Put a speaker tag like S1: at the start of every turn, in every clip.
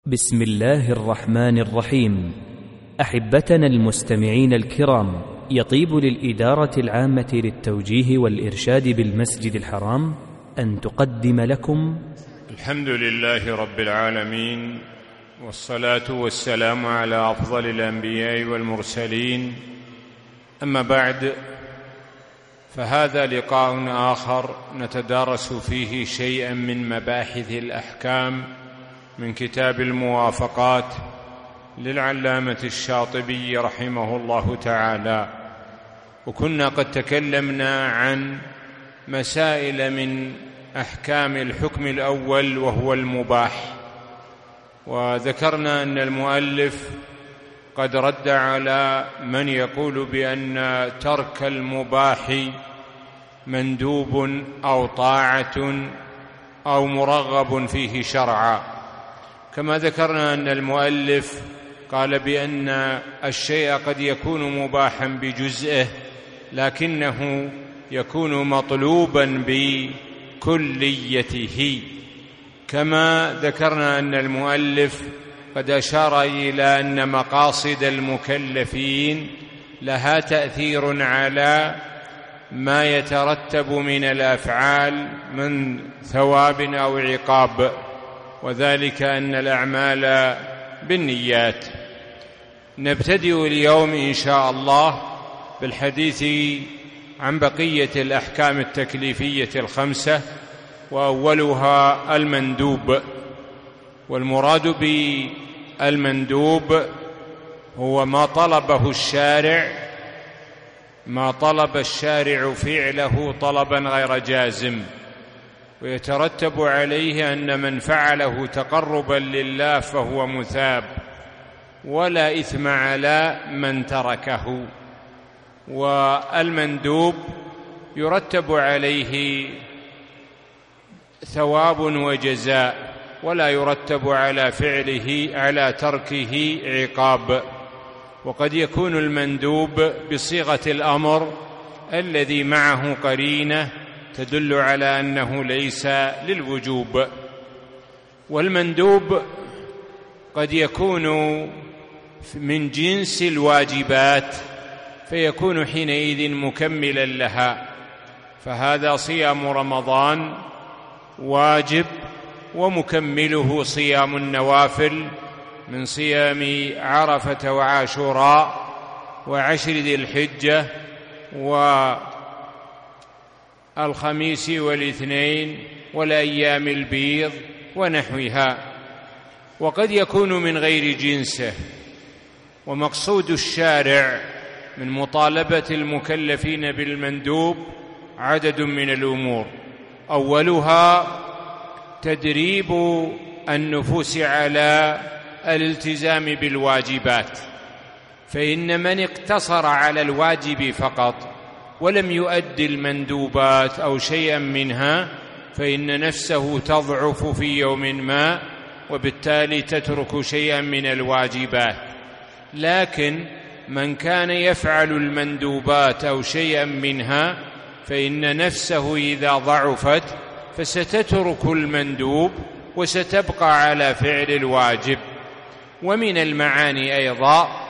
S1: بسم الله الرحمن الرحيم. أحبتنا المستمعين الكرام، يطيب للإدارة العامة للتوجيه والإرشاد بالمسجد الحرام أن تقدم لكم
S2: الحمد لله رب العالمين، والصلاة والسلام على أفضل الأنبياء والمرسلين. أما بعد، فهذا لقاء آخر نتدارس فيه شيئا من مباحث الأحكام من كتاب الموافقات للعلامة الشاطبي رحمه الله تعالى. وكنا قد تكلمنا عن مسائل من أحكام الحكم الأول وهو المباح، وذكرنا أن المؤلف قد رد على من يقول بأن ترك المباح مندوب أو طاعة أو مرغب فيه شرعا، كما ذكرنا أن المؤلف قال بأن الشيء قد يكون مباحا بجزئه لكنه يكون مطلوبا بكليته، كما ذكرنا أن المؤلف قد أشار إلى أن مقاصد المكلفين لها تأثير على ما يترتب من الأفعال من ثواب أو عقاب، وذلك أن الأعمال بالنيات. نبتدئ اليوم إن شاء الله بالحديث عن بقية الأحكام التكليفية الخمسة، وأولها المندوب. والمراد بالمندوب هو ما طلب الشارع فعله طلبا غير جازم، ويترتب عليه أن من فعله تقربا لله فهو مثاب، ولا إثم على من تركه. والمندوب يرتب عليه ثواب وجزاء، ولا يرتب على تركه عقاب. وقد يكون المندوب بصيغة الأمر الذي معه قرينة تدل على أنه ليس للوجوب. والمندوب قد يكون من جنس الواجبات فيكون حينئذ مكملا لها، فهذا صيام رمضان واجب، ومكمله صيام النوافل من صيام عرفة وعاشوراء وعشر ذي الحجة والخميس والاثنين والأيام البيض ونحوها. وقد يكون من غير جنسه. ومقصود الشارع من مطالبة المكلفين بالمندوب عدد من الأمور، أولها تدريب النفوس على الالتزام بالواجبات، فإن من اقتصر على الواجب فقط ولم يؤدي المندوبات أو شيئا منها فإن نفسه تضعف في يوم ما، وبالتالي تترك شيئا من الواجبات. لكن من كان يفعل المندوبات أو شيئا منها فإن نفسه إذا ضعفت فستترك المندوب وستبقى على فعل الواجب. ومن المعاني أيضا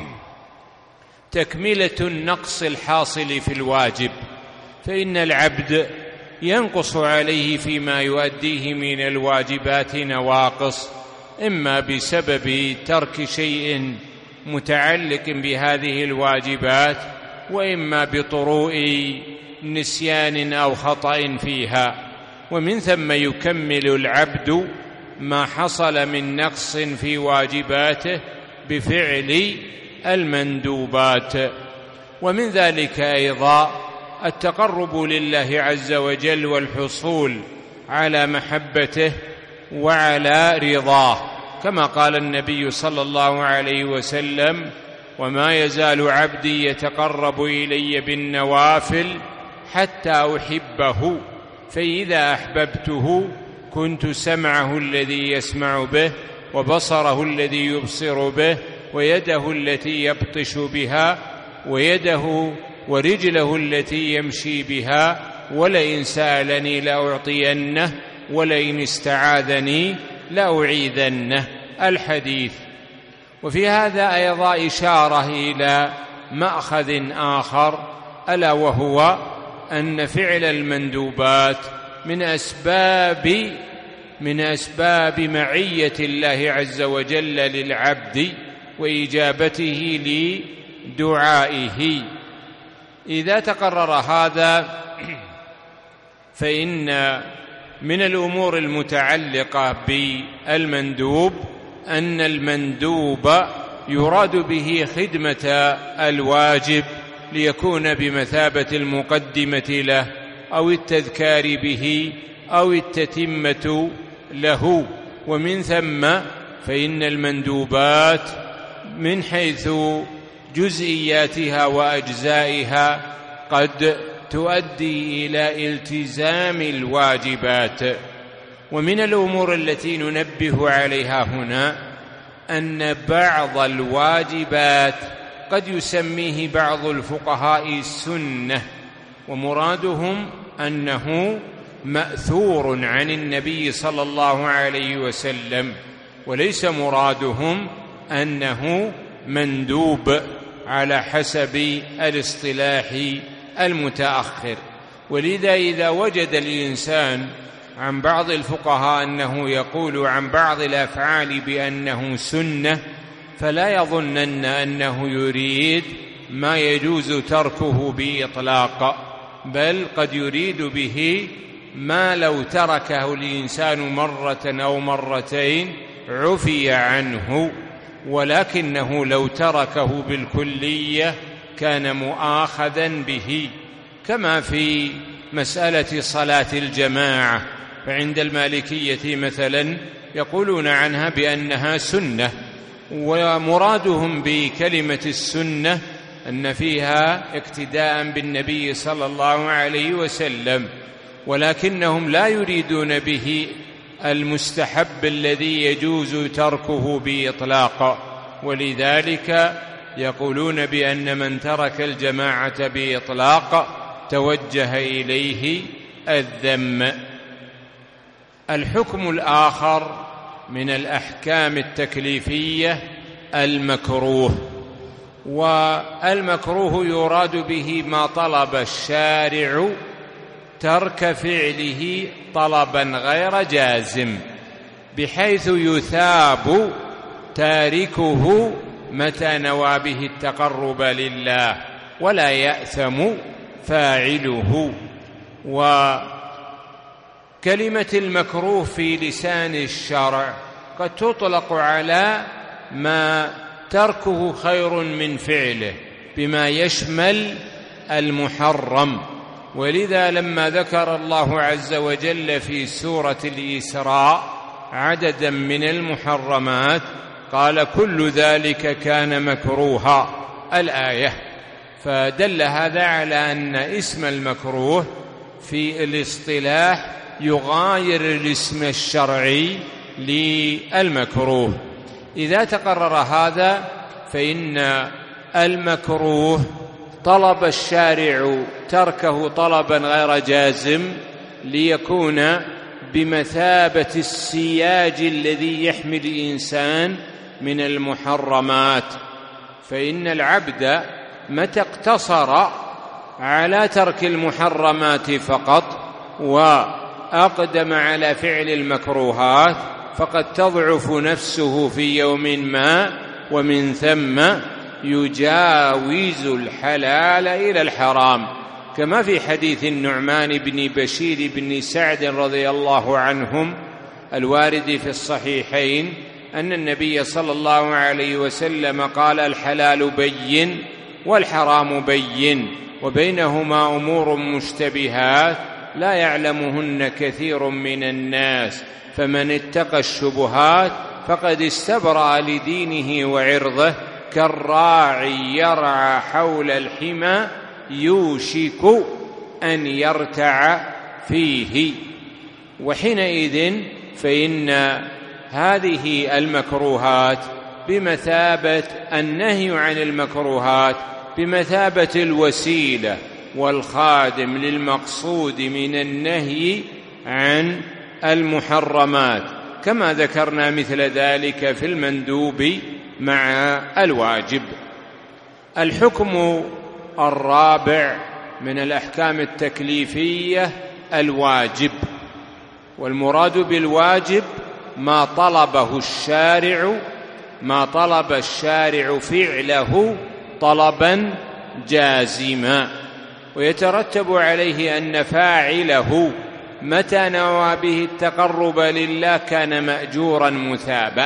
S2: تكملة النقص الحاصل في الواجب، فإن العبد ينقص عليه فيما يؤديه من الواجبات نواقص، إما بسبب ترك شيء متعلق بهذه الواجبات، وإما بطروء نسيان أو خطأ فيها. ومن ثم يكمل العبد ما حصل من نقص في واجباته بفعل المندوبات. ومن ذلك أيضا التقرب لله عز وجل والحصول على محبته وعلى رضاه، كما قال النبي صلى الله عليه وسلم: وما يزال عبدي يتقرب إلي بالنوافل حتى أحبه، فإذا أحببته كنت سمعه الذي يسمع به، وبصره الذي يبصر به، ويده التي يبطش بها، ورجله التي يمشي بها، ولئن سألني لأعطينه، ولئن استعاذني لأعيذنه. الحديث. وفي هذا أيضا إشارة إلى مأخذ آخر، ألا وهو أن فعل المندوبات من أسباب معية الله عز وجل للعبد وإجابته لدعائه. إذا تقرر هذا فإن من الأمور المتعلقة بالمندوب أن المندوب يراد به خدمة الواجب ليكون بمثابة المقدمة له أو التذكار به أو التتمة له. ومن ثم فإن المندوبات من حيث جزئياتها وأجزائها قد تؤدي إلى التزام الواجبات. ومن الأمور التي ننبه عليها هنا أن بعض الواجبات قد يسميه بعض الفقهاء السنة، ومرادهم أنه مأثور عن النبي صلى الله عليه وسلم، وليس مرادهم أنه مندوب على حسب الاصطلاح المتأخر. ولذا إذا وجد الإنسان عن بعض الفقهاء أنه يقول عن بعض الأفعال بأنه سنة، فلا يظنن أنه يريد ما يجوز تركه بإطلاق، بل قد يريد به ما لو تركه الإنسان مرة أو مرتين عفي عنه، ولكنه لو تركه بالكلية كان مؤاخذا به. كما في مسألة صلاة الجماعة، فعند المالكية مثلا يقولون عنها بأنها سنة، ومرادهم بكلمة السنة أن فيها اقتداء بالنبي صلى الله عليه وسلم، ولكنهم لا يريدون به المستحب الذي يجوز تركه بإطلاق، ولذلك يقولون بأن من ترك الجماعة بإطلاق توجه إليه الذم. الحكم الآخر من الأحكام التكليفية المكروه، والمكروه يراد به ما طلب الشارع ترك فعله طلبا غير جازم، بحيث يثاب تاركه متى نوى به التقرب لله ولا يأثم فاعله. وكلمة المكروه في لسان الشرع قد تطلق على ما تركه خير من فعله، بما يشمل المحرم. ولذا لما ذكر الله عز وجل في سورة الإسراء عددا من المحرمات قال كل ذلك كان مكروها الآية، فدل هذا على أن اسم المكروه في الاصطلاح يغاير الاسم الشرعي للمكروه. إذا تقرر هذا فإن المكروه طلب الشارع تركه طلبا غير جازم ليكون بمثابة السياج الذي يحمي الإنسان من المحرمات. فإن العبد متى اقتصر على ترك المحرمات فقط وأقدم على فعل المكروهات فقد تضعف نفسه في يوم ما، ومن ثم يجاوز الحلال إلى الحرام، كما في حديث النعمان بن بشير بن سعد رضي الله عنهم الوارد في الصحيحين أن النبي صلى الله عليه وسلم قال الحلال بين والحرام بين وبينهما أمور مشتبهات لا يعلمهن كثير من الناس، فمن اتقى الشبهات فقد استبرأ لدينه وعرضه، كالراعي يرعى حول الحمى يوشك أن يرتع فيه. وحينئذ فإن هذه المكروهات بمثابة النهي عن المكروهات بمثابة الوسيلة والخادم للمقصود من النهي عن المحرمات. كما ذكرنا مثل ذلك في المندوب مع الواجب. الحكم الرابع من الأحكام التكليفية الواجب، والمراد بالواجب ما طلب الشارع فعله طلبا جازما، ويترتب عليه أن فاعله متى نوى به التقرب لله كان مأجورا مثابا،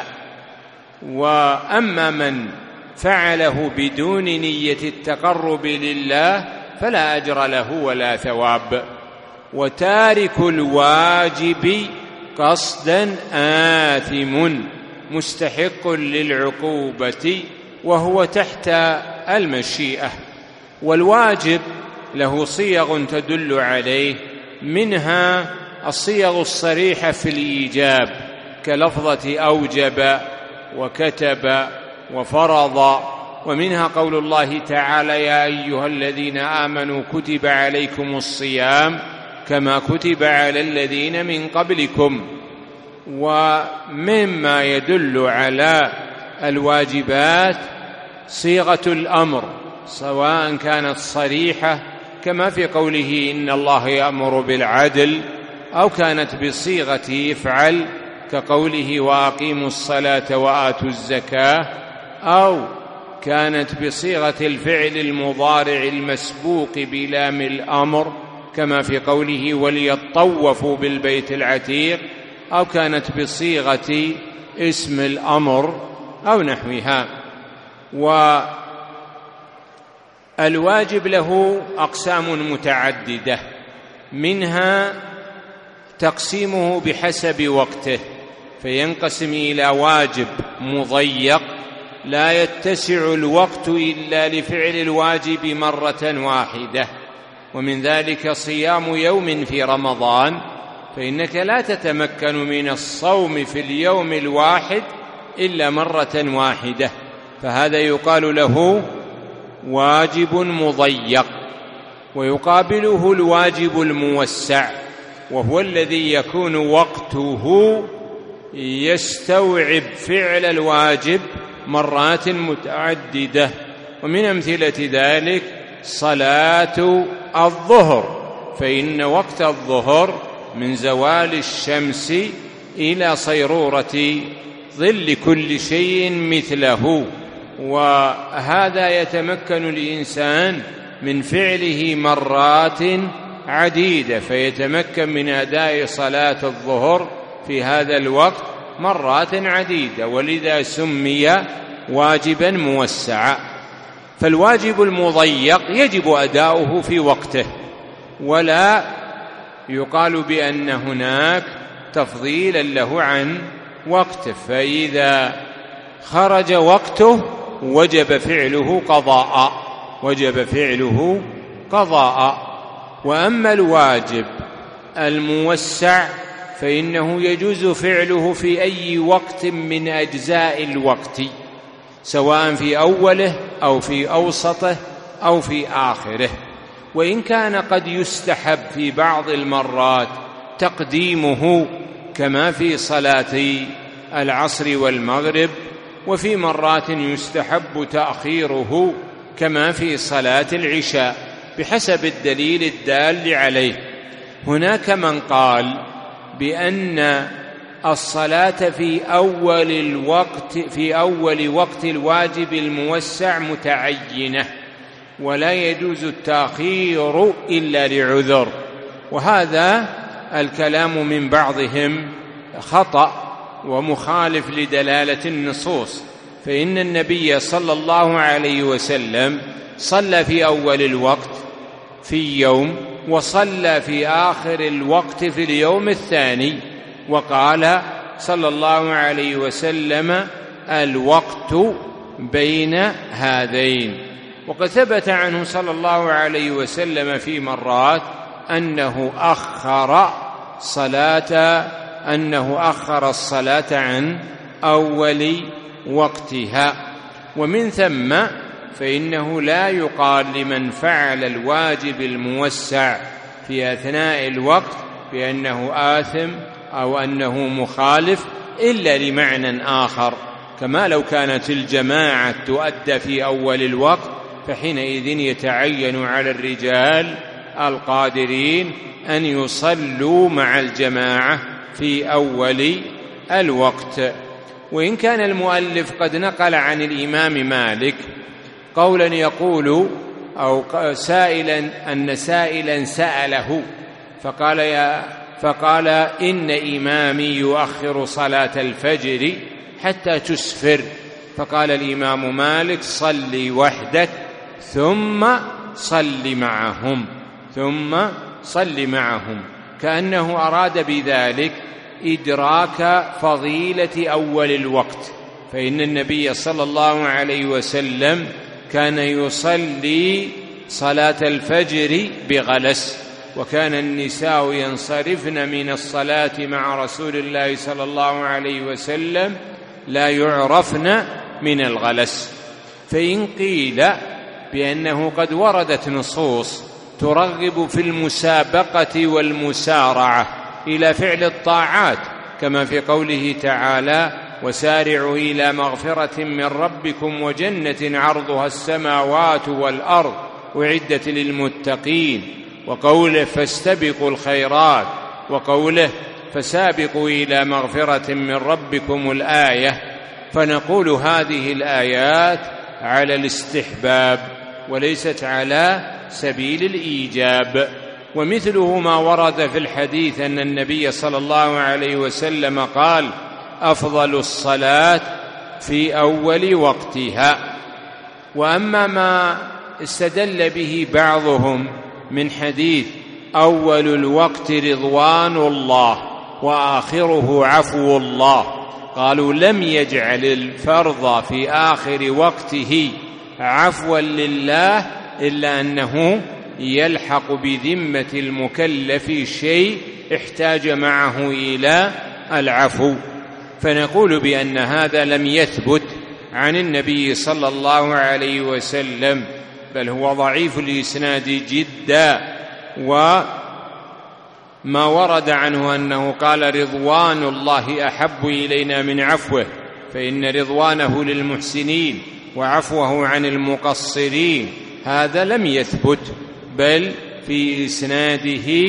S2: وأما من فعله بدون نية التقرب لله فلا أجر له ولا ثواب. وتارك الواجب قصدا آثم مستحق للعقوبة وهو تحت المشيئة. والواجب له صيغ تدل عليه، منها الصيغ الصريحة في الإيجاب كلفظة أوجب وكتب وفرض، ومنها قول الله تعالى: يا أيها الذين آمنوا كتب عليكم الصيام كما كتب على الذين من قبلكم. ومما يدل على الواجبات صيغة الأمر، سواء كانت صريحة كما في قوله إن الله يأمر بالعدل، أو كانت بصيغة افعل كقوله وأقيموا الصلاة وآتوا الزكاة، أو كانت بصيغة الفعل المضارع المسبوق بلام الأمر كما في قوله وليطوفوا بالبيت العتيق، أو كانت بصيغة اسم الأمر أو نحوها. والواجب له أقسام متعددة، منها تقسيمه بحسب وقته، فينقسم إلى واجب مضيق لا يتسع الوقت إلا لفعل الواجب مرة واحدة، ومن ذلك صيام يوم في رمضان، فإنك لا تتمكن من الصوم في اليوم الواحد إلا مرة واحدة، فهذا يقال له واجب مضيق. ويقابله الواجب الموسع، وهو الذي يكون وقته يستوعب فعل الواجب مرات متعددة. ومن أمثلة ذلك صلاة الظهر، فإن وقت الظهر من زوال الشمس إلى صيرورة ظل كل شيء مثله، وهذا يتمكن الإنسان من فعله مرات عديدة، فيتمكن من أداء صلاة الظهر في هذا الوقت مرات عديدة، ولذا سمي واجبا موسعا. فالواجب المضيق يجب أداؤه في وقته، ولا يقال بأن هناك تفضيلا له عن وقته، فإذا خرج وقته وجب فعله قضاء. وأما الواجب الموسع فإنه يجوز فعله في أي وقت من أجزاء الوقت، سواء في أوله أو في أوسطه أو في آخره، وإن كان قد يستحب في بعض المرات تقديمه كما في صلاة العصر والمغرب، وفي مرات يستحب تأخيره كما في صلاة العشاء بحسب الدليل الدال عليه. هناك من قال بأن الصلاة في أول وقت الواجب الموسع متعينة، ولا يجوز التأخير إلا لعذر، وهذا الكلام من بعضهم خطأ ومخالف لدلالة النصوص، فإن النبي صلى الله عليه وسلم صلى في أول الوقت في يوم، وصلى في آخر الوقت في اليوم الثاني، وقال صلى الله عليه وسلم الوقت بين هذين. وقد ثبت عنه صلى الله عليه وسلم في مرات أنه أخر الصلاة عن أول وقتها. ومن ثم فإنه لا يقال لمن فعل الواجب الموسع في أثناء الوقت بأنه آثم أو أنه مخالف، إلا لمعنى آخر، كما لو كانت الجماعة تؤدى في أول الوقت فحينئذ يتعين على الرجال القادرين أن يصلوا مع الجماعة في أول الوقت. وإن كان المؤلف قد نقل عن الإمام مالك قولا يقول أو سائلا أن سائلا سأله فقال إن إمامي يؤخر صلاة الفجر حتى تسفر، فقال الإمام مالك صل وحدك ثم صل معهم، كأنه أراد بذلك إدراك فضيلة أول الوقت، فإن النبي صلى الله عليه وسلم كان يصلي صلاة الفجر بغلس، وكان النساء ينصرفن من الصلاة مع رسول الله صلى الله عليه وسلم لا يعرفن من الغلس. فإن قيل بأنه قد وردت نصوص ترغب في المسابقة والمسارعة إلى فعل الطاعات، كما في قوله تعالى وسارعوا إلى مغفرة من ربكم وجنة عرضها السماوات والأرض أعدت للمتقين، وقوله فاستبقوا الخيرات، وقوله فسابقوا إلى مغفرة من ربكم الآية، فنقول هذه الآيات على الاستحباب وليست على سبيل الإيجاب. ومثله ما ورد في الحديث أن النبي صلى الله عليه وسلم قال أفضل الصلاة في أول وقتها. وأما ما استدل به بعضهم من حديث أول الوقت رضوان الله وآخره عفو الله، قالوا لم يجعل الفرض في آخر وقته عفوا لله إلا أنه يلحق بذمة المكلف شيء احتاج معه إلى العفو، فنقول بأن هذا لم يثبت عن النبي صلى الله عليه وسلم، بل هو ضعيف الإسناد جدا. وما ورد عنه أنه قال رضوان الله أحب إلينا من عفوه، فإن رضوانه للمحسنين وعفوه عن المقصرين، هذا لم يثبت، بل في إسناده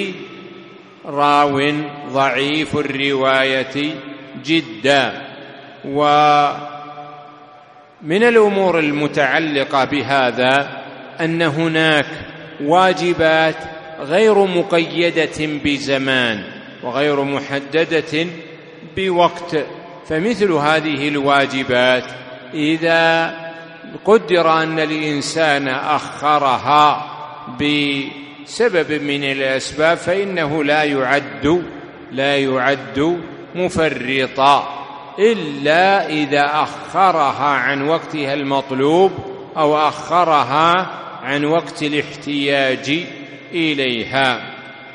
S2: راو ضعيف الرواية جدا. ومن الأمور المتعلقة بهذا أن هناك واجبات غير مقيدة بزمان وغير محددة بوقت، فمثل هذه الواجبات إذا قدر أن الإنسان أخرها بسبب من الأسباب فإنه لا يعد مفرطا، إلا إذا أخرها عن وقتها المطلوب أو أخرها عن وقت الاحتياج إليها.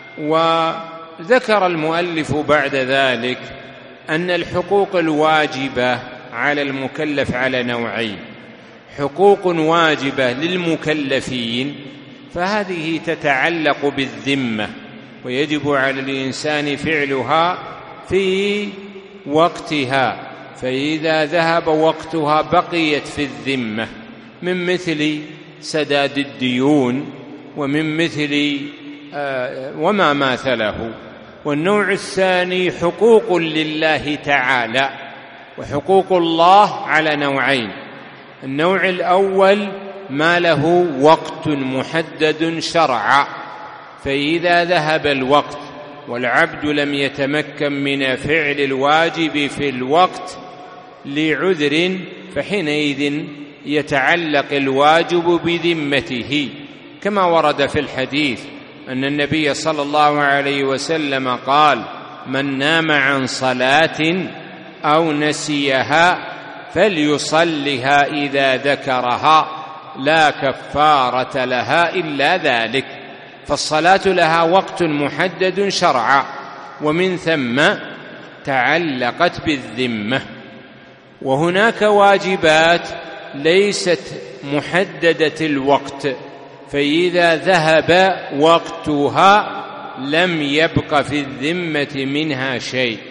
S2: وذكر المؤلف بعد ذلك أن الحقوق الواجبة على المكلف على نوعين: حقوق واجبة للمكلفين فهذه تتعلق بالذمة ويجب على الإنسان فعلها في وقتها، فإذا ذهب وقتها بقيت في الذمة، من مثل سداد الديون ومن مثل وما ماثله. والنوع الثاني حقوق لله تعالى، وحقوق الله على نوعين: النوع الأول ما له وقت محدد شرعا، فإذا ذهب الوقت والعبد لم يتمكن من فعل الواجب في الوقت لعذر فحينئذ يتعلق الواجب بذمته، كما ورد في الحديث أن النبي صلى الله عليه وسلم قال من نام عن صلاة أو نسيها فليصلها إذا ذكرها لا كفارة لها إلا ذلك. فالصلاة لها وقت محدد شرعا، ومن ثم تعلقت بالذمة. وهناك واجبات ليست محددة الوقت، فإذا ذهب وقتها لم يبق في الذمة منها شيء.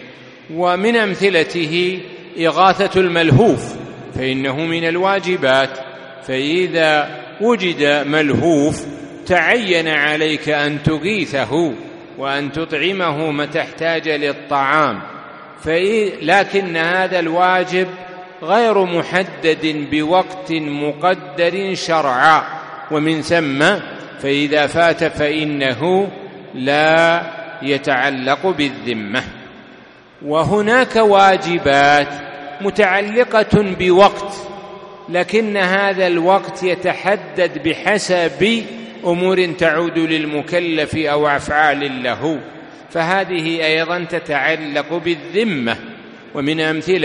S2: ومن أمثلته إغاثة الملهوف، فإنه من الواجبات، فإذا وجد ملهوف تعين عليك أن تغيثه وأن تطعمه متى احتاج للطعام، لكن هذا الواجب غير محدد بوقت مقدر شرعا، ومن ثم فإذا فات فإنه لا يتعلق بالذمة. وهناك واجبات متعلقة بوقت، لكن هذا الوقت يتحدد بحسب أمور تعود للمكلف أو أفعال له، فهذه أيضا تتعلق بالذمة. ومن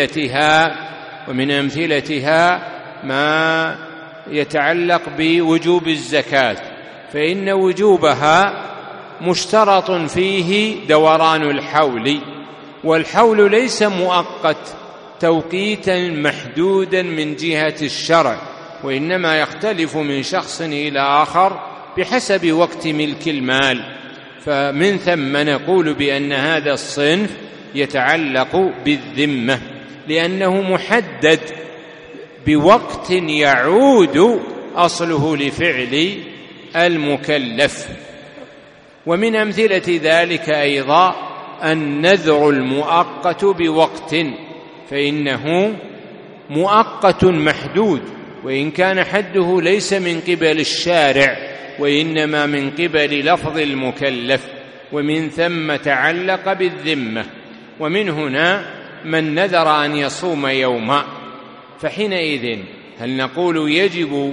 S2: أمثلتها ما يتعلق بوجوب الزكاة، فإن وجوبها مشترط فيه دوران الحول، والحول ليس مؤقت توقيتا محدودا من جهة الشرع، وإنما يختلف من شخص إلى آخر بحسب وقت ملك المال. فمن ثم نقول بأن هذا الصنف يتعلق بالذمة، لأنه محدد بوقت يعود أصله لفعل المكلف. ومن أمثلة ذلك أيضا النذر المؤقت بوقت، فإنه مؤقت محدود، وإن كان حده ليس من قبل الشارع وإنما من قبل لفظ المكلف، ومن ثم تعلق بالذمة. ومن هنا من نذر أن يصوم يوما، فحينئذ هل نقول يجب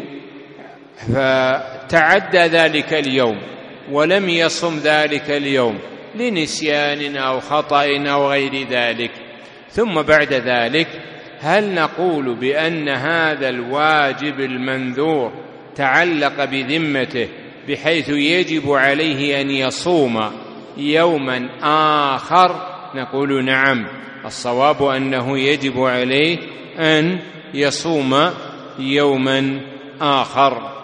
S2: فتعدى ذلك اليوم ولم يصم ذلك اليوم لنسيان أو خطأ أو غير ذلك، ثم بعد ذلك هل نقول بأن هذا الواجب المنذور تعلق بذمته بحيث يجب عليه أن يصوم يوما آخر؟ نقول نعم، الصواب أنه يجب عليه أن يصوم يوما آخر.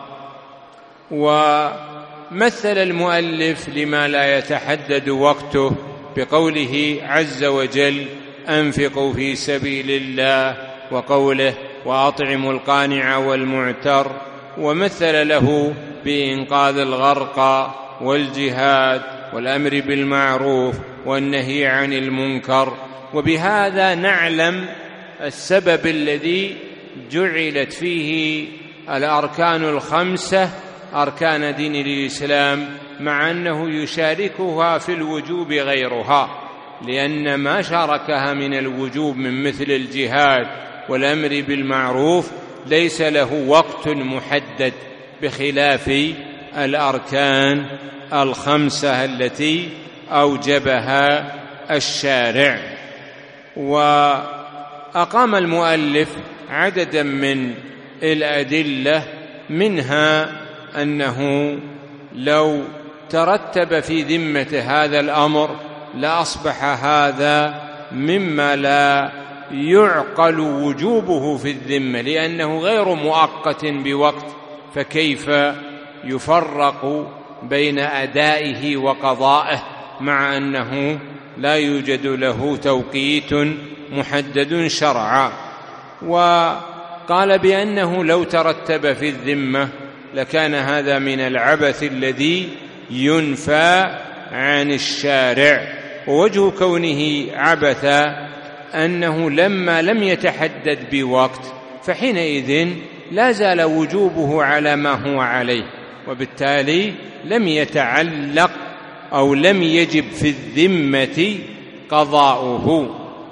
S2: ومثل المؤلف لما لا يتحدد وقته بقوله عز وجل أنفقوا في سبيل الله، وقوله وأطعموا القانع والمعتر، ومثل له بإنقاذ الغرقى والجهاد والأمر بالمعروف والنهي عن المنكر. وبهذا نعلم السبب الذي جعلت فيه الأركان الخمسة أركان دين الإسلام، مع أنه يشاركها في الوجوب غيرها، لأن ما شاركها من الوجوب من مثل الجهاد والأمر بالمعروف ليس له وقت محدد، بخلاف الأركان الخمسة التي أوجبها الشارع. وأقام المؤلف عددا من الأدلة، منها أنه لو ترتب في ذمة هذا الأمر لأصبح هذا مما لا يعقل وجوبه في الذمة، لأنه غير مؤقت بوقت، فكيف يفرق بين أدائه وقضائه مع أنه لا يوجد له توقيت محدد شرعا؟ وقال بأنه لو ترتب في الذمة لكان هذا من العبث الذي ينفى عن الشارع. ووجه كونه عبثا أنه لما لم يتحدد بوقت فحينئذ لا زال وجوبه على ما هو عليه، وبالتالي لم يتعلق أو لم يجب في الذمة قضاؤه.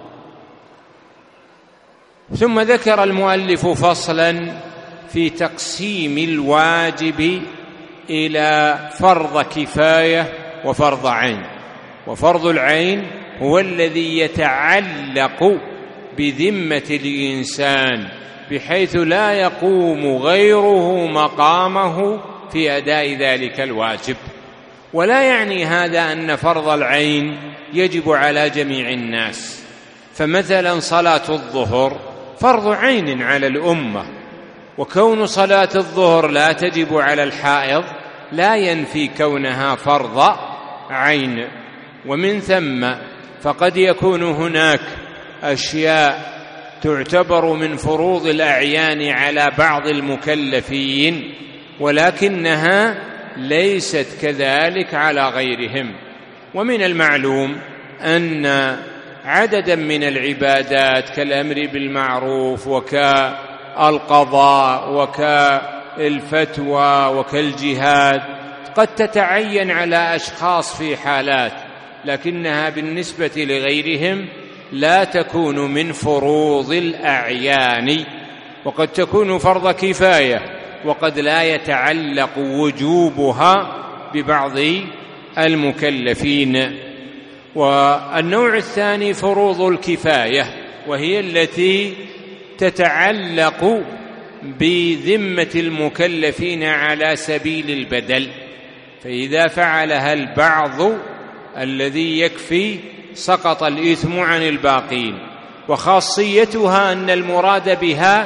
S2: ثم ذكر المؤلف فصلا في تقسيم الواجب إلى فرض كفاية وفرض عين. وفرض العين هو الذي يتعلق بذمة الإنسان بحيث لا يقوم غيره مقامه في أداء ذلك الواجب. ولا يعني هذا أن فرض العين يجب على جميع الناس، فمثلا صلاة الظهر فرض عين على الأمة، وكون صلاة الظهر لا تجب على الحائض لا ينفي كونها فرض عين. ومن ثم فقد يكون هناك أشياء تعتبر من فروض الأعيان على بعض المكلفين ولكنها ليست كذلك على غيرهم. ومن المعلوم أن عددا من العبادات كالأمر بالمعروف وكالقضاء وكالفتوى وكالجهاد قد تتعين على أشخاص في حالات، لكنها بالنسبة لغيرهم لا تكون من فروض الأعيان، وقد تكون فرض كفاية وقد لا يتعلق وجوبها ببعض المكلفين. والنوع الثاني فروض الكفاية، وهي التي تتعلق بذمة المكلفين على سبيل البدل، فإذا فعلها البعض الذي يكفي سقط الإثم عن الباقين. وخاصيتها أن المراد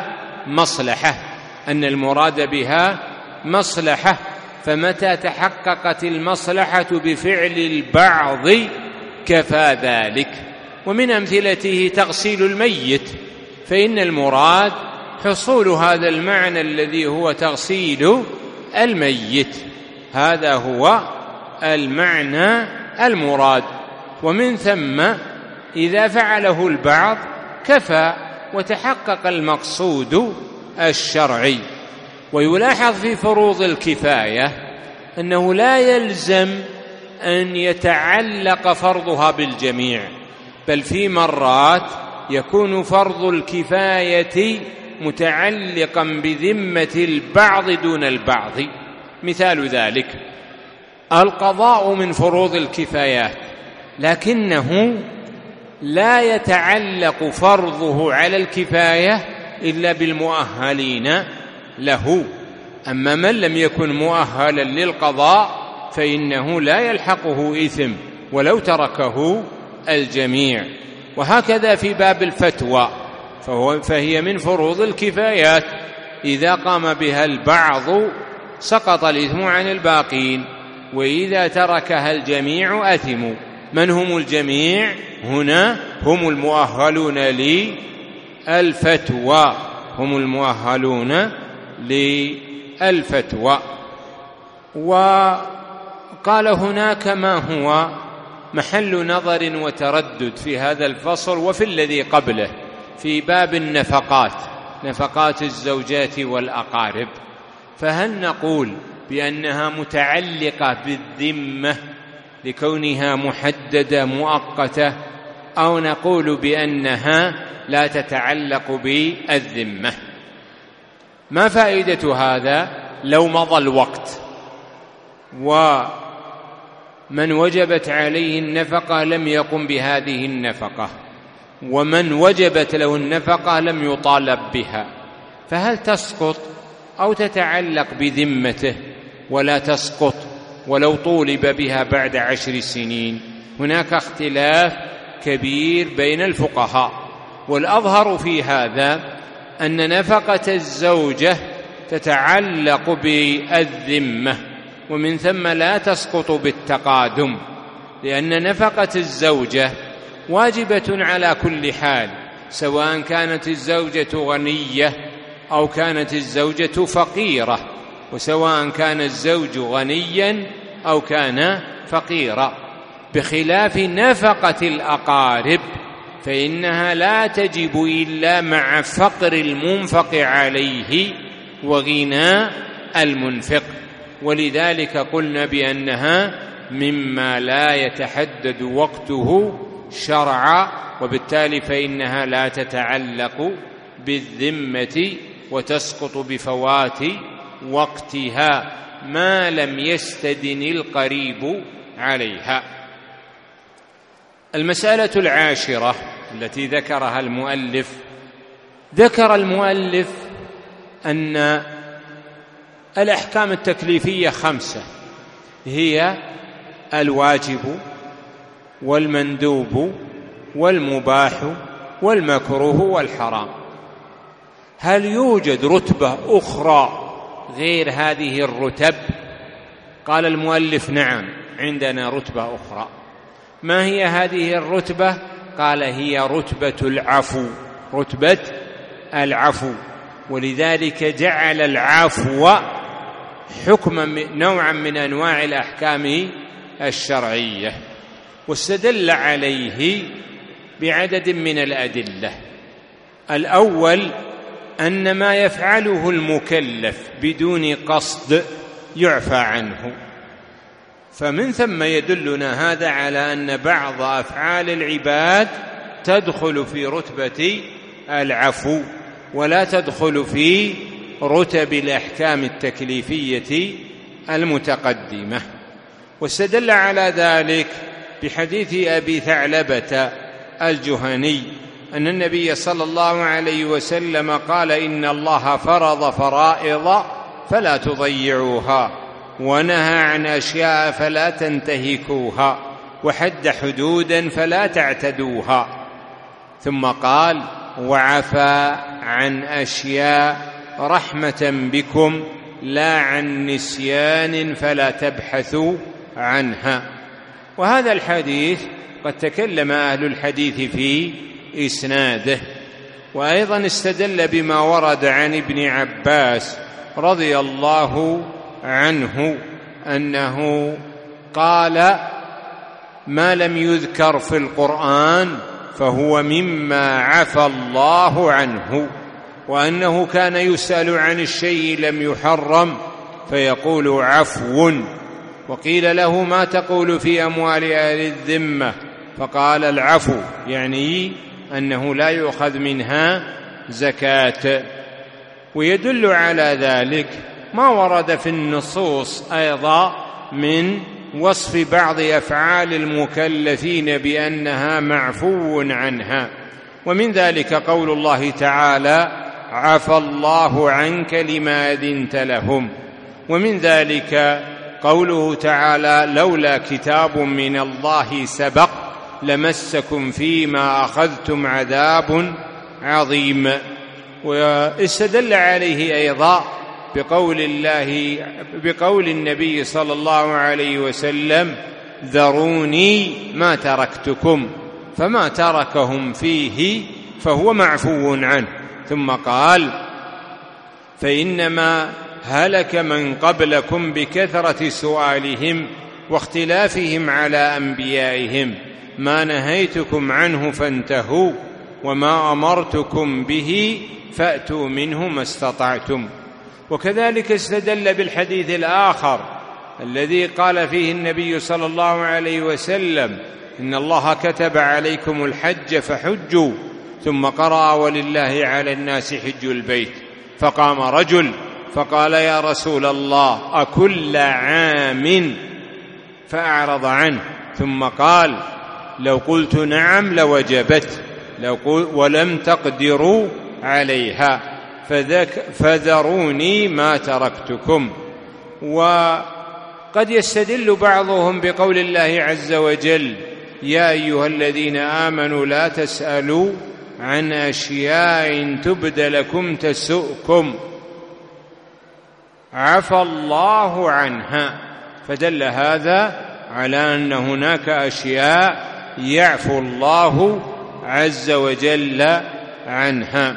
S2: بها مصلحة، فمتى تحققت المصلحة بفعل البعض كفى ذلك. ومن أمثلته تغسيل الميت، فإن المراد حصول هذا المعنى الذي هو تغسيل الميت، هذا هو المعنى المراد. ومن ثم إذا فعله البعض كفى وتحقق المقصود الشرعي. ويلاحظ في فروض الكفاية أنه لا يلزم أن يتعلق فرضها بالجميع، بل في مرات يكون فرض الكفاية متعلقا بذمة البعض دون البعض. مثال ذلك القضاء من فروض الكفايات، لكنه لا يتعلق فرضه على الكفاية إلا بالمؤهلين له. أما من لم يكن مؤهلا للقضاء فإنه لا يلحقه إثم ولو تركه الجميع. وهكذا في باب الفتوى، فهي من فروض الكفايات، إذا قام بها البعض سقط الإثم عن الباقين، وإذا تركها الجميع أثموا. من هم الجميع هنا؟ هم المؤهلون للفتوى. وقال هناك ما هو محل نظر وتردد في هذا الفصل وفي الذي قبله في باب النفقات، نفقات الزوجات والأقارب. فهل نقول بأنها متعلقة بالذمة لكونها محددة مؤقتة، أو نقول بأنها لا تتعلق بالذمة؟ ما فائدة هذا لو مضى الوقت ومن وجبت عليه النفقة لم يقم بهذه النفقة، ومن وجبت له النفقة لم يطالب بها، فهل تسقط أو تتعلق بذمته ولا تسقط ولو طولب بها بعد 10 سنين؟ هناك اختلاف كبير بين الفقهاء، والأظهر في هذا أن نفقة الزوجة تتعلق بالذمة، ومن ثم لا تسقط بالتقادم، لأن نفقة الزوجة واجبة على كل حال، سواء كانت الزوجة غنية أو كانت الزوجة فقيرة، وسواء كان الزوج غنيا أو كان فقيرا، بخلاف نفقة الأقارب فإنها لا تجب إلا مع فقر المنفق عليه وغنى المنفق، ولذلك قلنا بأنها مما لا يتحدد وقته شرعا، وبالتالي فإنها لا تتعلق بالذمة وتسقط بفوات وقتها ما لم يستدن القريب عليها. المسألة العاشرة التي ذكرها المؤلف، ذكر المؤلف أن الأحكام التكليفية 5، هي الواجب والمندوب والمباح والمكروه والحرام. هل يوجد رتبة أخرى غير هذه الرتب؟ قال المؤلف نعم، عندنا رتبة أخرى، ما هي هذه الرتبة؟ قال هي رتبة العفو، رتبة العفو. ولذلك جعل العفو حكما نوعا من أنواع الأحكام الشرعية، واستدل عليه بعدد من الأدلة. الأول أن ما يفعله المكلف بدون قصد يعفى عنه، فمن ثم يدلنا هذا على أن بعض أفعال العباد تدخل في رتبة العفو ولا تدخل في رتب الأحكام التكليفية المتقدمة. واستدل على ذلك بحديث أبي ثعلبة الجهني أن النبي صلى الله عليه وسلم قال: إن الله فرض فرائض فلا تضيعوها، ونهى عن أشياء فلا تنتهكوها، وحد حدودا فلا تعتدوها. ثم قال: وعفى عن أشياء رحمة بكم لا عن نسيان فلا تبحثوا عنها. وهذا الحديث قد تكلم أهل الحديث في إسناده. وأيضا استدل بما ورد عن ابن عباس رضي الله عنه أنه قال: ما لم يذكر في القرآن فهو مما عفى الله عنه، وأنه كان يسأل عن الشيء لم يحرم فيقول عفو، وقيل له: ما تقول في أموال أهل الذمة؟ فقال: العفو، يعني أنه لا يؤخذ منها زكاة. ويدل على ذلك ما ورد في النصوص أيضا من وصف بعض أفعال المكلفين بأنها معفو عنها، ومن ذلك قول الله تعالى: عفى الله عنك لما أذنت لهم. ومن ذلك قوله تعالى: لولا كتاب من الله سبق لمسكم فيما أخذتم عذاب عظيم. واستدل عليه أيضا بقول النبي صلى الله عليه وسلم: ذروني ما تركتكم، فما تركهم فيه فهو معفو عنه. ثم قال: فإنما هلك من قبلكم بكثرة سؤالهم واختلافهم على أنبيائهم، ما نهيتكم عنه فانتهوا، وما أمرتكم به فأتوا منه ما استطعتم. وكذلك استدل بالحديث الآخر الذي قال فيه النبي صلى الله عليه وسلم: إن الله كتب عليكم الحج فحجوا، ثم قرأ: ولله على الناس حج البيت. فقام رجل فقال: يا رسول الله، أكل عام؟ فأعرض عنه، ثم قال: لو قلت نعم لوجبت، ولم تقدروا عليها، فذروني ما تركتكم. وقد يستدل بعضهم بقول الله عز وجل: يا أيها الذين آمنوا لا تسألوا عن أشياء تبد لكم تسؤكم عفى الله عنها. فدل هذا على أن هناك أشياء يعفو الله عز وجل عنها.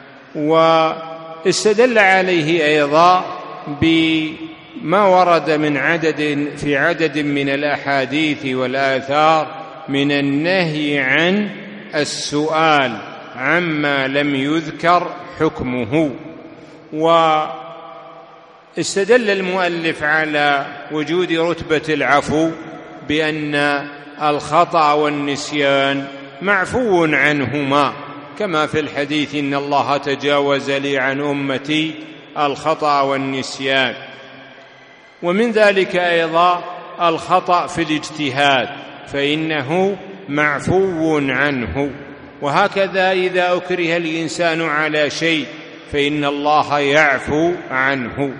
S2: واستدل عليه أيضا بما ورد في عدد من الأحاديث والآثار من النهي عن السؤال عما لم يذكر حكمه. واستدل المؤلف على وجود رتبة العفو بأن الخطأ والنسيان معفو عنهما، كما في الحديث: إن الله تجاوز لي عن أمتي الخطأ والنسيان. ومن ذلك أيضا الخطأ في الاجتهاد، فإنه معفو عنه. وهكذا إذا أكره الإنسان على شيء فإن الله يعفو عنه.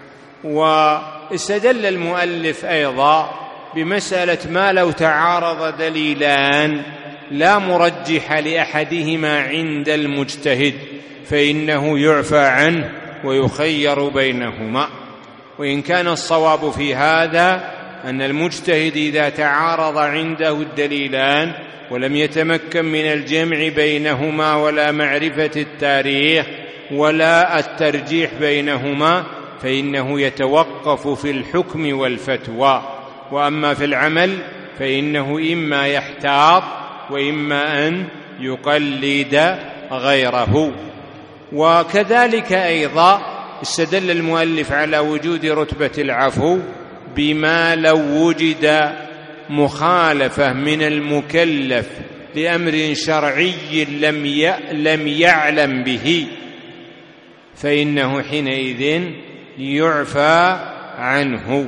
S2: واستدل المؤلف أيضا بمسألة ما لو تعارض دليلان لا مرجح لأحدهما عند المجتهد فإنه يعفى عنه ويخير بينهما. وإن كان الصواب في هذا أن المجتهد إذا تعارض عنده الدليلان ولم يتمكن من الجمع بينهما ولا معرفة التاريخ ولا الترجيح بينهما فإنه يتوقف في الحكم والفتوى. وأما في العمل فإنه إما يحتاط وإما أن يقلد غيره. وكذلك أيضا استدل المؤلف على وجود رتبة العفو بما لو وجد مخالفة من المكلف لأمر شرعي لم يعلم به فإنه حينئذ يعفى عنه.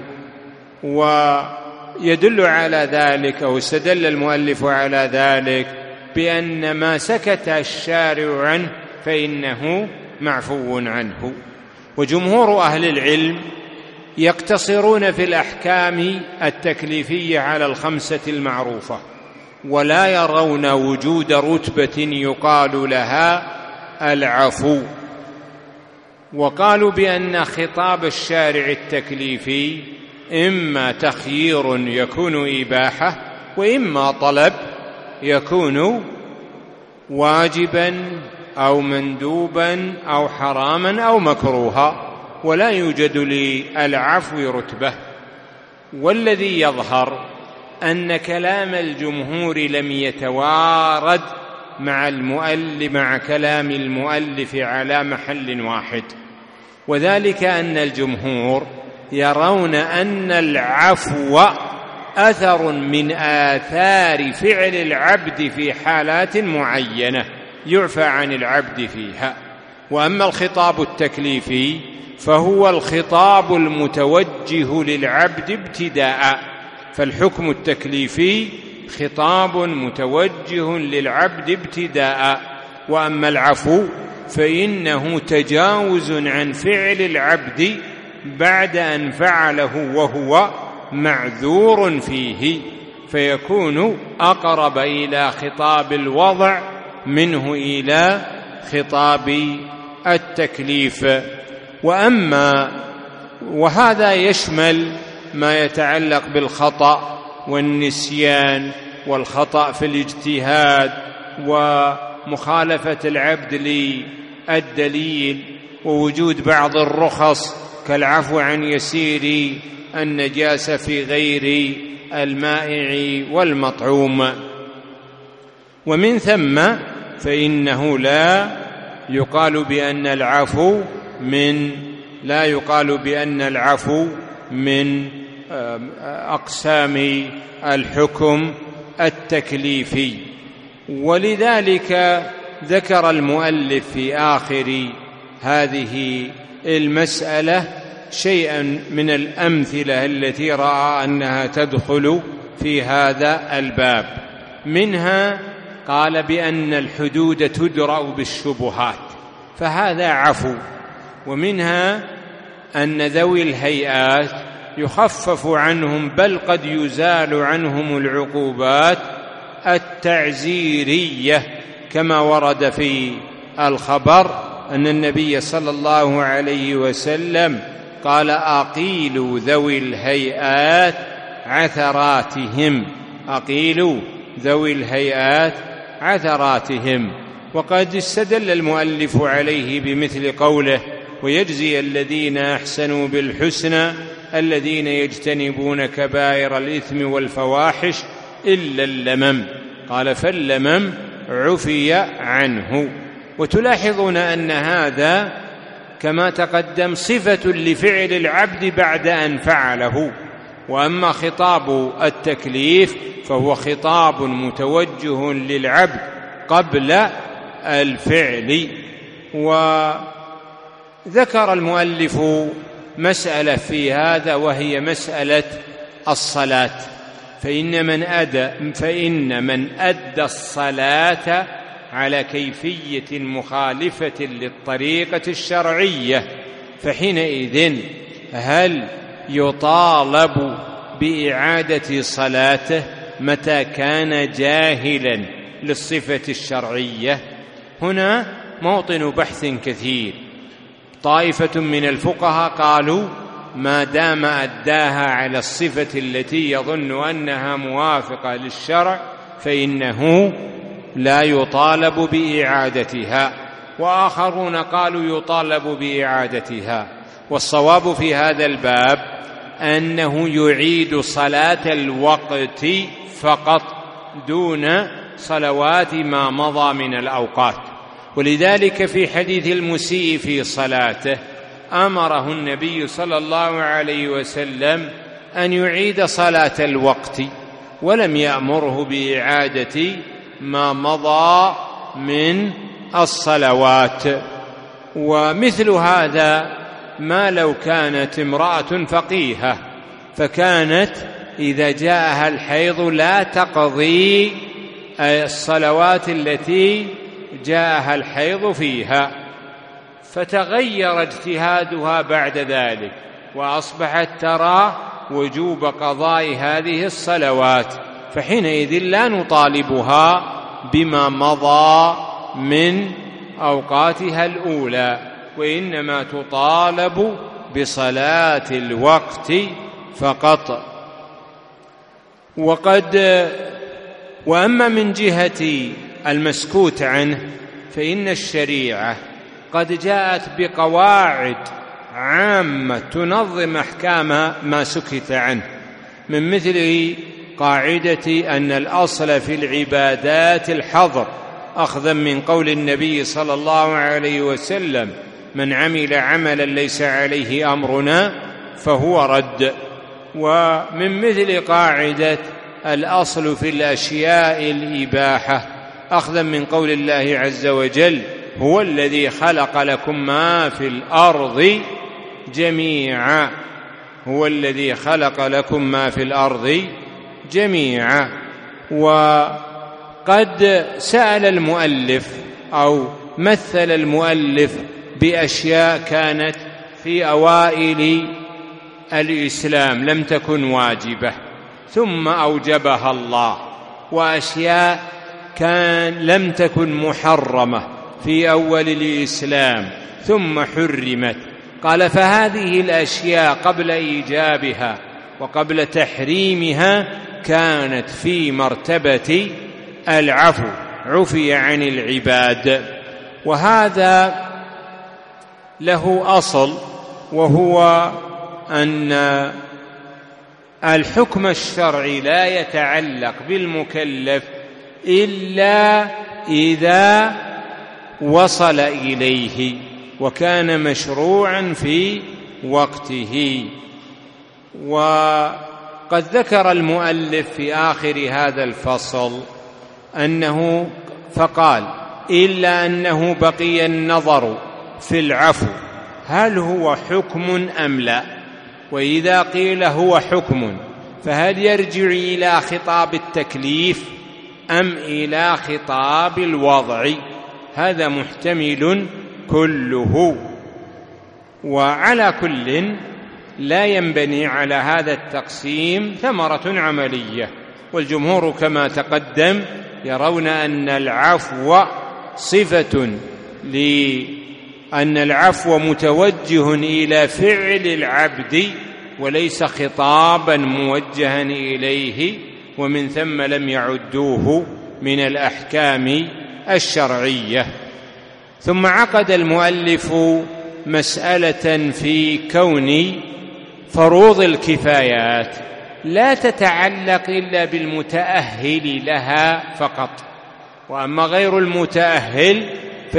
S2: ويدل على ذلك أو استدل المؤلف على ذلك بأن ما سكت الشارع عنه فإنه معفو عنه. وجمهور أهل العلم يقتصرون في الأحكام التكليفية على الخمسة المعروفة ولا يرون وجود رتبة يقال لها العفو. وقالوا بأن خطاب الشارع التكليفي إما تخيير يكون إباحة وإما طلب يكون واجبا أو مندوبا أو حراما أو مكروها، ولا يوجد للعفو رتبة. والذي يظهر أن كلام الجمهور لم يتوارد مع كلام المؤلف على محل واحد، وذلك أن الجمهور يرون أن العفو أثر من آثار فعل العبد في حالات معينة يعفى عن العبد فيها. وأما الخطاب التكليفي فهو الخطاب المتوجه للعبد ابتداء، فالحكم التكليفي خطاب متوجه للعبد ابتداء. وأما العفو فإنه تجاوز عن فعل العبد بعد أن فعله وهو معذور فيه، فيكون أقرب إلى خطاب الوضع منه إلى خطاب التكليف. وهذا يشمل ما يتعلق بالخطأ والنسيان والخطأ في الاجتهاد ومخالفة العبد للدليل ووجود بعض الرخص كالعفو عن يسير النجاسة في غير المائع والمطعوم. ومن ثم فإنه لا يقال بأن العفو من أقسام الحكم التكليفي. ولذلك ذكر المؤلف في آخر هذه المسألة شيئا من الأمثلة التي رأى أنها تدخل في هذا الباب. منها قال بأن الحدود تدرأ بالشبهات فهذا عفو. ومنها أن ذوي الهيئات يخفف عنهم بل قد يزال عنهم العقوبات التعزيرية كما ورد في الخبر أن النبي صلى الله عليه وسلم قال أقيلوا ذوي الهيئات عثراتهم، أقيلوا ذوي الهيئات عثراتهم. وقد استدل المؤلف عليه بمثل قوله ويجزي الذين أحسنوا بالحسنى الذين يجتنبون كبائر الإثم والفواحش إلا اللمم، قال فاللمم عفي عنه. وتلاحظون أن هذا كما تقدم صفة لفعل العبد بعد أن فعله. وأما خطاب التكليف فهو خطاب متوجه للعبد قبل الفعل. وذكر المؤلف مسألة في هذا وهي مسألة الصلاة، فإن من أدى الصلاة على كيفية مخالفة للطريقة الشرعية فحينئذ هل يطالب بإعادة صلاته متى كان جاهلا للصفة الشرعية؟ هنا موطن بحث كثير. طائفة من الفقهاء قالوا ما دام أداها على الصفة التي يظن أنها موافقة للشرع فإنه لا يطالب بإعادتها، وآخرون قالوا يطالب بإعادتها. والصواب في هذا الباب أنه يعيد صلاة الوقت فقط دون صلوات ما مضى من الأوقات. ولذلك في حديث المسيء في صلاته أمره النبي صلى الله عليه وسلم أن يعيد صلاة الوقت، ولم يأمره بإعادة ما مضى من الصلوات. ومثل هذا ما لو كانت امرأة فقيهة فكانت إذا جاءها الحيض لا تقضي الصلوات التي جاءها الحيض فيها، فتغير اجتهادها بعد ذلك وأصبحت ترى وجوب قضاء هذه الصلوات، فحينئذ لا نطالبها بما مضى من أوقاتها الأولى، وإنما تطالب بصلاة الوقت فقط. وأما من جهة المسكوت عنه فإن الشريعة قد جاءت بقواعد عامة تنظم أحكام ما سكت عنه، من مثل قاعدة أن الأصل في العبادات الحظر، أخذا من قول النبي صلى الله عليه وسلم: من عمل عملا ليس عليه أمرنا فهو رد. ومن مثل قاعدة الأصل في الأشياء الإباحة، أخذا من قول الله عز وجل: هو الذي خلق لكم ما في الأرض جميعا، هو الذي خلق لكم ما في الأرض جميعا. وقد سأل المؤلف أو مثل المؤلف بأشياء كانت في أوائل الإسلام لم تكن واجبة ثم أوجبها الله، وأشياء لم تكن محرمة في أول الإسلام ثم حرمت. قال: فهذه الأشياء قبل إيجابها وقبل تحريمها كانت في مرتبة العفو، عفي عن العباد. وهذا له أصل، وهو أن الحكم الشرعي لا يتعلق بالمكلف إلا إذا وصل إليه وكان مشروعا في وقته. وقد ذكر المؤلف في آخر هذا الفصل أنه فقال: إلا أنه بقي النظر في العفو هل هو حكم أم لا. وإذا قيل هو حكم فهل يرجع إلى خطاب التكليف أم إلى خطاب الوضع؟ هذا محتمل كله. وعلى كل لا ينبني على هذا التقسيم ثمرة عملية، والجمهور كما تقدم يرون أن العفو صفة، لأن العفو متوجه إلى فعل العبد وليس خطابا موجها إليه، ومن ثم لم يعدوه من الأحكام الشرعية. ثم عقد المؤلف مسألة في كون فروض الكفايات لا تتعلق إلا بالمتأهل لها فقط، وأما غير المتأهل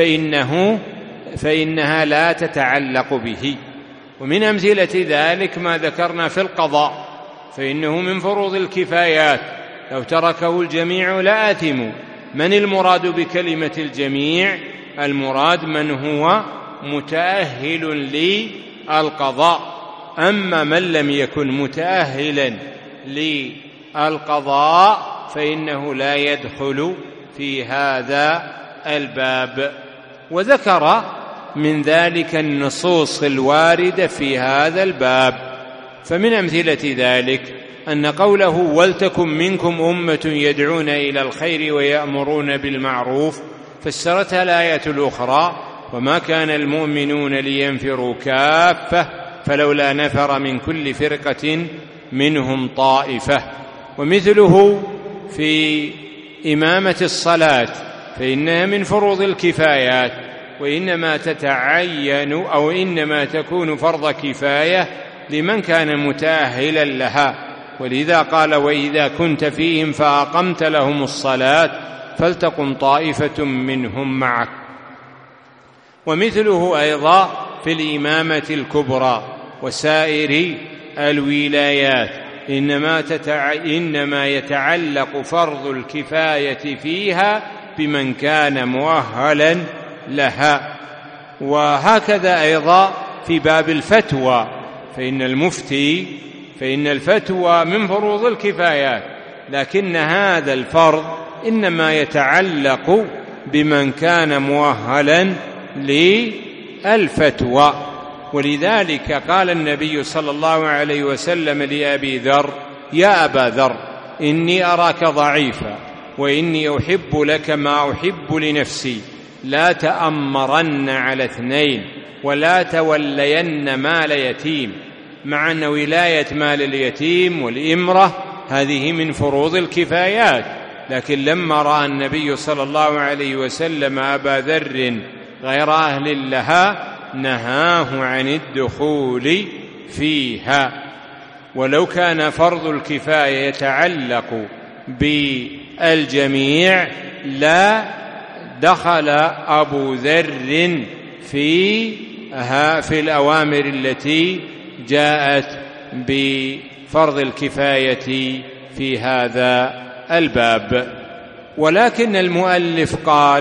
S2: فإنها لا تتعلق به. ومن أمثلة ذلك ما ذكرنا في القضاء، فإنه من فروض الكفايات، لو تركه الجميع لآثموا. من المراد بكلمة الجميع؟ المراد من هو متأهل للقضاء. أما من لم يكن متأهلا للقضاء فإنه لا يدخل في هذا الباب. وذكر من ذلك النصوص الواردة في هذا الباب، فمن أمثلة ذلك أن قوله: ولتكن منكم أمة يدعون إلى الخير ويأمرون بالمعروف، فسرتها الآية الأخرى: وما كان المؤمنون لينفروا كافة فلولا نفر من كل فرقة منهم طائفة. ومثله في إمامة الصلاة، فإنها من فروض الكفايات، وإنما تتعين أو إنما تكون فرض كفاية لمن كان متأهلا لها، ولذا قال: وإذا كنت فيهم فأقمت لهم الصلاة فلتقم طائفة منهم معك. ومثله أيضا في الإمامة الكبرى وسائر الولايات، إنما يتعلق فرض الكفاية فيها بمن كان مؤهلا لها. وهكذا أيضا في باب الفتوى، فإن الفتوى من فروض الكفايات، لكن هذا الفرض إنما يتعلق بمن كان مؤهلا للفتوى. ولذلك قال النبي صلى الله عليه وسلم لأبي ذر: يا أبا ذر، إني أراك ضعيفا وإني أحب لك ما أحب لنفسي، لا تأمرن على اثنين ولا تولين مال يتيم. مع أن ولاية مال اليتيم والإمرة هذه من فروض الكفايات، لكن لما رأى النبي صلى الله عليه وسلم أبا ذر غير أهل لها نهاه عن الدخول فيها. ولو كان فرض الكفاية يتعلق بالجميع لا دخل أبو ذر في الأوامر التي جاءت بفرض الكفاية في هذا الباب. ولكن المؤلف قال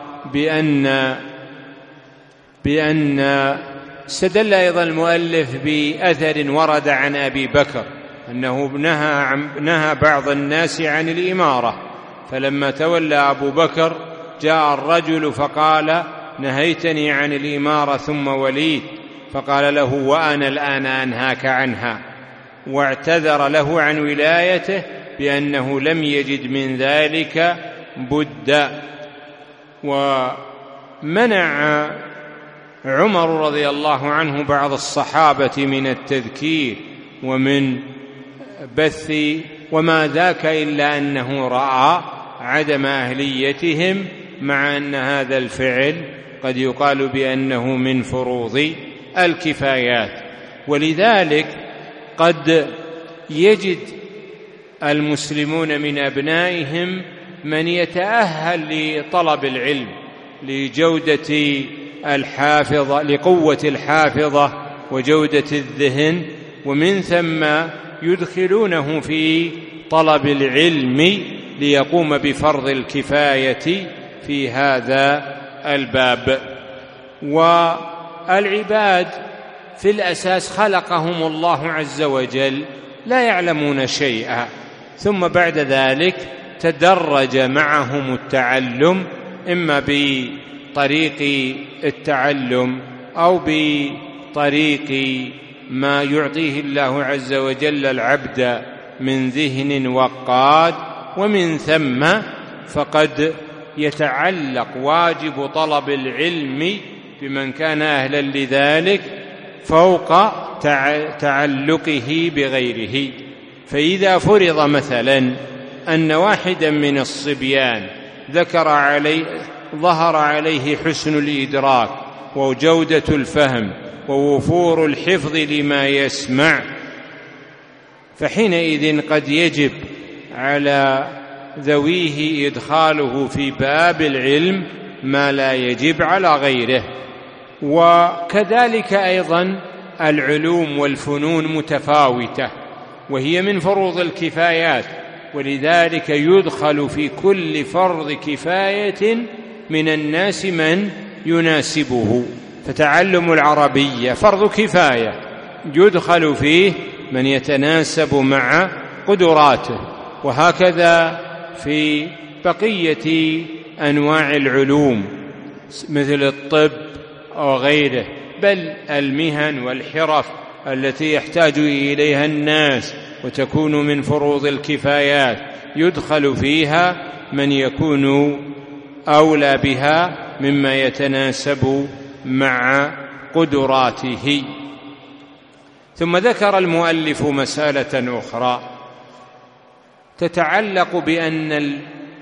S2: بأن استدل أيضا المؤلف بأثر ورد عن أبي بكر أنه نهى بعض الناس عن الإمارة، فلما تولى أبو بكر جاء الرجل فقال: نهيتني عن الإمارة ثم وليت، فقال له: وأنا الآن أنهاك عنها، واعتذر له عن ولايته بأنه لم يجد من ذلك بد. ومنع عمر رضي الله عنه بعض الصحابة من التذكير ومن بث وما ذاك إلا أنه رأى عدم أهليتهم، مع أن هذا الفعل قد يقال بأنه من فروض الكفايات. ولذلك قد يجد المسلمون من أبنائهم من يتأهل لطلب العلم لجودة الحافظة، لقوة الحافظة وجودة الذهن، ومن ثم يدخلونه في طلب العلم ليقوم بفرض الكفاية في هذا الباب. والعباد في الأساس خلقهم الله عز وجل لا يعلمون شيئا، ثم بعد ذلك تدرج معهم التعلم، إما بطريق التعلم أو بطريق ما يعطيه الله عز وجل العبد من ذهن وقاد، ومن ثم فقد يتعلق واجب طلب العلم بمن كان أهلا لذلك فوق تعلقه بغيره. فإذا فرض مثلا أن واحدا من الصبيان ظهر عليه حسن الإدراك وجودة الفهم ووفور الحفظ لما يسمع، فحينئذ قد يجب على ذويه إدخاله في باب العلم ما لا يجب على غيره. وكذلك أيضا العلوم والفنون متفاوتة وهي من فروض الكفايات، ولذلك يدخل في كل فرض كفاية من الناس من يناسبه. فتعلم العربية فرض كفاية يدخل فيه من يتناسب مع قدراته، وهكذا في بقية أنواع العلوم مثل الطب وغيره، بل المهن والحرف التي يحتاج إليها الناس وتكون من فروض الكفايات يدخل فيها من يكون أولى بها مما يتناسب مع قدراته. ثم ذكر المؤلف مسألة أخرى تتعلق بأن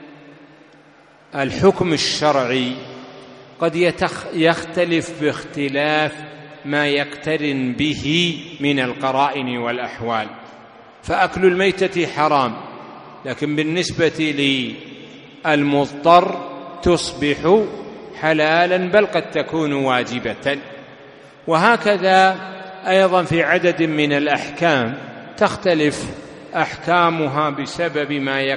S2: الحكم الشرعي قد يختلف باختلاف ما يقترن به من القرائن والأحوال. فأكل الميتة حرام، لكن بالنسبة للمضطر تصبح حلالا، بل قد تكون واجبة. وهكذا أيضا في عدد من الأحكام تختلف أحكامها بسبب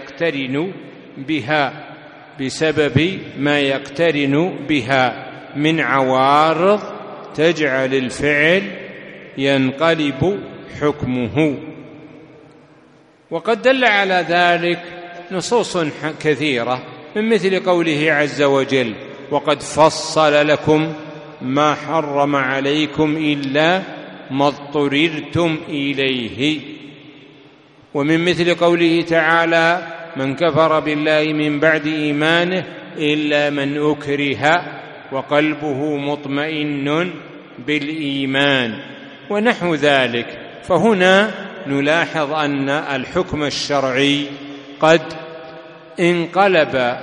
S2: ما يقترن بها من عوارض تجعل الفعل ينقلب حكمه. وقد دل على ذلك نصوص كثيرة، من مثل قوله عز وجل: وقد فصل لكم ما حرم عليكم إلا ما اضطررتم إليه. ومن مثل قوله تعالى: من كفر بالله من بعد إيمانه إلا من أكره وقلبه مطمئن بالإيمان، ونحو ذلك. فهنا نلاحظ أن الحكم الشرعي قد انقلب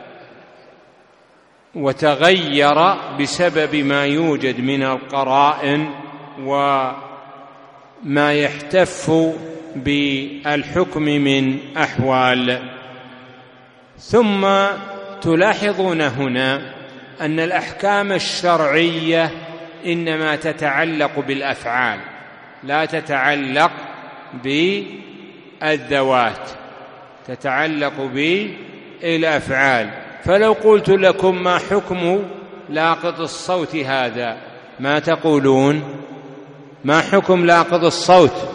S2: وتغير بسبب ما يوجد من القرائن وما يحتف بالحكم من أحوال. ثم تلاحظون هنا أن الأحكام الشرعية إنما تتعلق بالأفعال، لا تتعلق بالذوات، تتعلق بالأفعال. فلو قلت لكم: ما حكم لاقط الصوت هذا؟ ما تقولون؟ ما حكم لاقط الصوت؟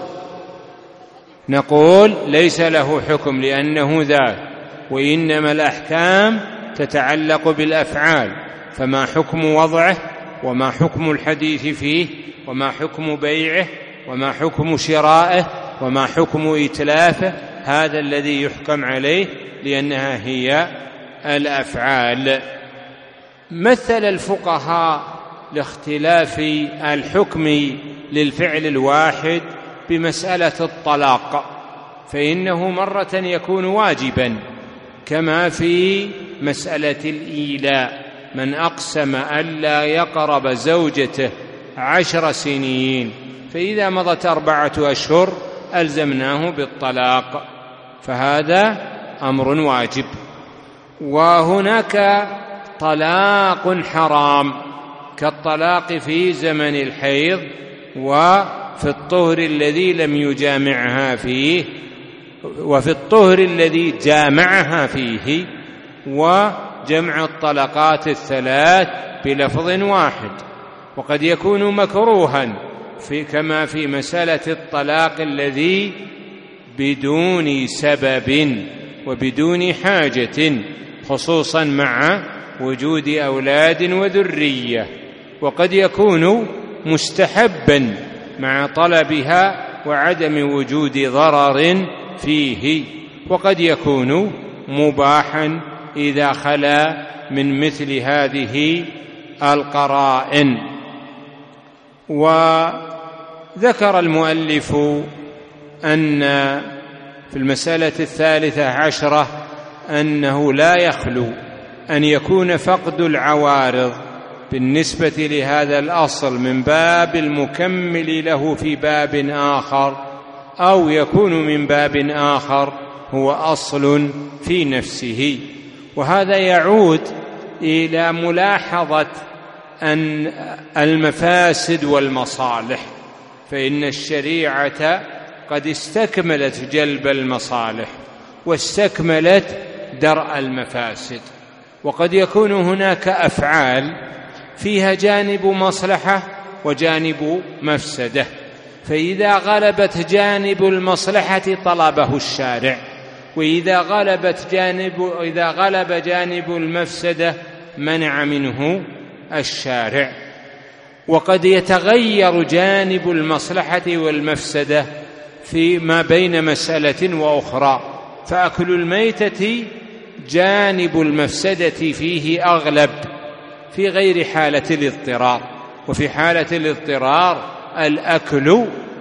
S2: نقول: ليس له حكم لأنه ذات، وإنما الأحكام تتعلق بالأفعال. فما حكم وضعه، وما حكم الحديث فيه، وما حكم بيعه، وما حكم شرائه، وما حكم إتلافه، هذا الذي يحكم عليه، لأنها هي الأفعال. مثل الفقهاء لاختلاف الحكم للفعل الواحد بمسألة الطلاق، فإنه مرة يكون واجبا، كما في مسألة الإيلاء: من أقسم ألا يقرب زوجته 10 سنين فإذا مضت 4 أشهر ألزمناه بالطلاق، فهذا أمر واجب. وهناك طلاق حرام كالطلاق في زمن الحيض وفي الطهر الذي لم يجامعها فيه، وفي الطهر الذي جامعها فيه، وجمع الطلقات الثلاث بلفظ واحد. وقد يكون مكروها كما في مسألة الطلاق الذي بدون سبب وبدون حاجة، خصوصا مع وجود أولاد وذرية. وقد يكون مستحبا مع طلبها وعدم وجود ضرر فيه، وقد يكون مباحا إذا خلا من مثل هذه القرائن. وذكر المؤلف أن في المسألة 13 أنه لا يخلو أن يكون فقد العوارض بالنسبة لهذا الأصل من باب المكمل له في باب آخر، أو يكون من باب آخر هو أصل في نفسه. وهذا يعود إلى ملاحظة أن المفاسد والمصالح، فإن الشريعة قد استكملت جلب المصالح واستكملت درء المفاسد. وقد يكون هناك أفعال فيها جانب مصلحة وجانب مفسدة، فإذا غلبت جانب المصلحة طلبه الشارع، وإذا غلب جانب المفسدة منع منه الشارع. وقد يتغير جانب المصلحة والمفسدة فيما بين مسألة وأخرى، فأكل الميتة جانب المفسدة فيه أغلب في غير حالة الاضطرار، وفي حالة الاضطرار الأكل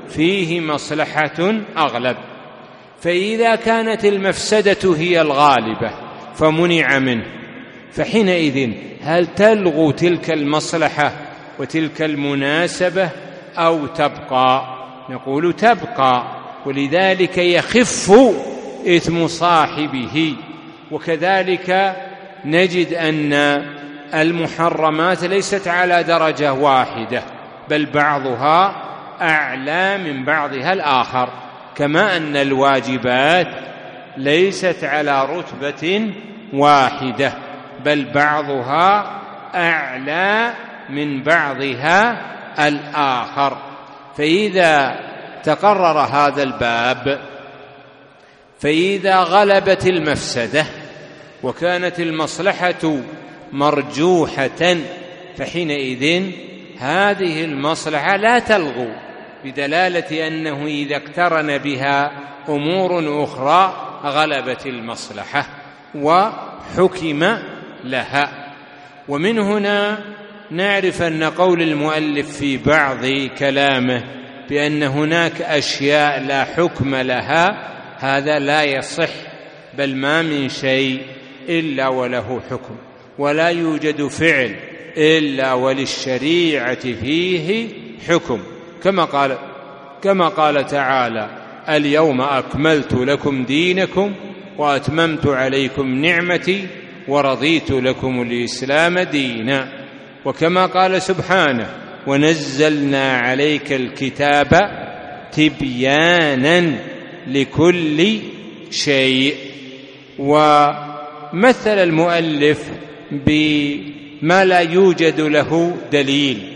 S2: فيه مصلحة أغلب. فإذا كانت المفسدة هي الغالبة فمنع منه، فحينئذ هل تلغو تلك المصلحة وتلك المناسبة أو تبقى؟ نقول تبقى، ولذلك يخف إثم صاحبه. وكذلك نجد أن المحرمات ليست على درجة واحدة، بل بعضها أعلى من بعضها الآخر، كما أن الواجبات ليست على رتبة واحدة، بل بعضها أعلى من بعضها الآخر. فإذا تقرر هذا الباب، فإذا غلبت المفسدة وكانت المصلحة مرجوحة، فحينئذ هذه المصلحة لا تلغو، بدلالة أنه إذا اقترن بها أمور أخرى غلبت المصلحة وحكم لها. ومن هنا نعرف أن قول المؤلف في بعض كلامه بأن هناك أشياء لا حكم لها هذا لا يصح، بل ما من شيء إلا وله حكم، ولا يوجد فعل إلا وللشريعة فيه حكم، كما قال تعالى: اليوم أكملت لكم دينكم وأتممت عليكم نعمتي ورضيت لكم الإسلام دينا. وكما قال سبحانه: ونزلنا عليك الكتاب تبيانا لكل شيء. ومثل المؤلف بما لا يوجد له دليل،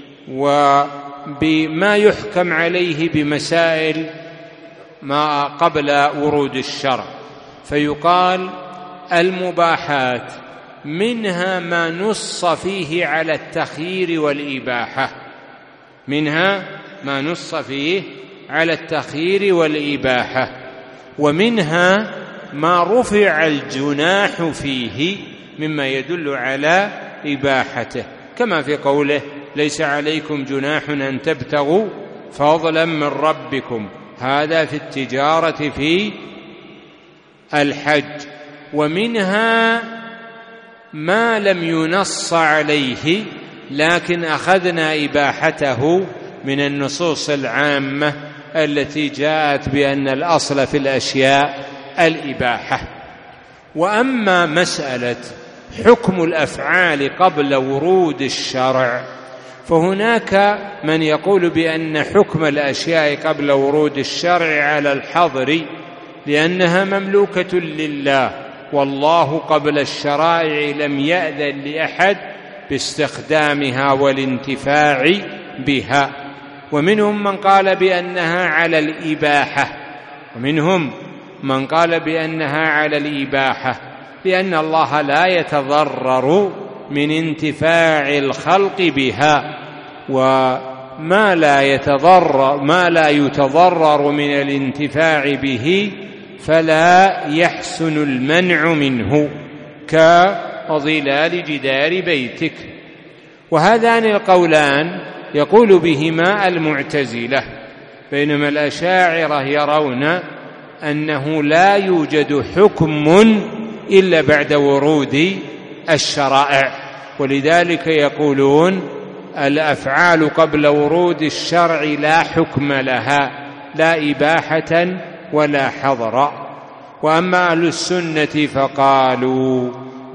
S2: وبما يحكم عليه بمسائل ما قبل ورود الشرع، فيقال المباحات منها ما نص فيه على التخيير والإباحة، منها ما نص فيه على التخيير والإباحة، ومنها ما رفع الجناح فيه مما يدل على إباحته، كما في قوله: ليس عليكم جناح أن تبتغوا فضلا من ربكم، هذا في التجارة في الحج. ومنها ما لم ينص عليه لكن أخذنا إباحته من النصوص العامة التي جاءت بأن الأصل في الأشياء الإباحة. وأما مسألة حكم الأفعال قبل ورود الشرع، فهناك من يقول بأن حكم الأشياء قبل ورود الشرع على الحظر، لأنها مملوكة لله، والله قبل الشرائع لم يأذن لأحد باستخدامها والانتفاع بها. ومنهم من قال بأنها على الإباحة، ومنهم من قال بأنها على الإباحة، لأن الله لا يتضرر من انتفاع الخلق بها، وما لا يتضرر من الانتفاع به فلا يحسن المنع منه، كظلال جدار بيتك. وهذان القولان يقول بهما المعتزلة، بينما الأشاعرة يرون أنه لا يوجد حكم إلا بعد ورود الشرائع، ولذلك يقولون الأفعال قبل ورود الشرع لا حكم لها، لا إباحة ولا حظر. وأما أهل السنة فقالوا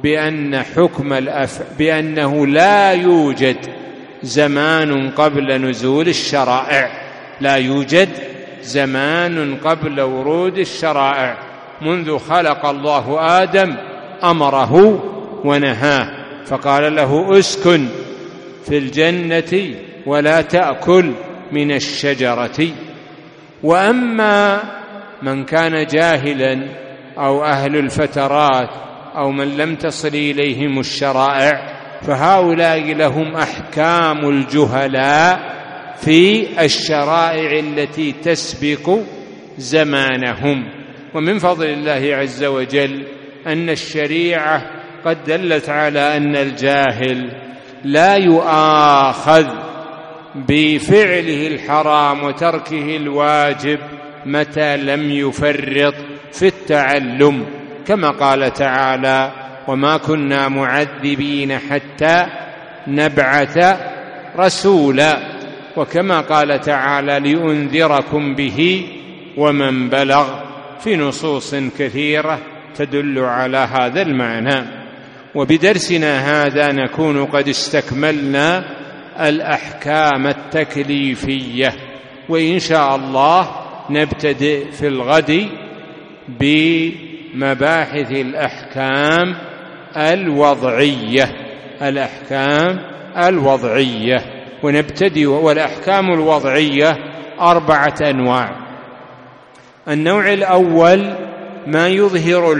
S2: بأنه لا يوجد زمان قبل نزول الشرائع، لا يوجد زمان قبل ورود الشرائع. منذ خلق الله آدم أمره ونهاه، فقال له: اسكن في الجنة ولا تأكل من الشجرة. وأما من كان جاهلا أو أهل الفترات أو من لم تصل إليهم الشرائع، فهؤلاء لهم أحكام الجهلاء في الشرائع التي تسبق زمانهم. ومن فضل الله عز وجل أن الشريعة قد دلت على أن الجاهل لا يؤاخذ بفعله الحرام وتركه الواجب متى لم يفرط في التعلم، كما قال تعالى: وما كنا معذبين حتى نبعث رسولا، وكما قال تعالى: لأنذركم به ومن بلغ، في نصوص كثيرة تدل على هذا المعنى. وبدرسنا هذا نكون قد استكملنا الأحكام التكليفية، وإن شاء الله نبتدئ في الغد بمباحث الأحكام الوضعية، ونبتدئ. والأحكام الوضعية 4 أنواع. النوع الأول ما يظهر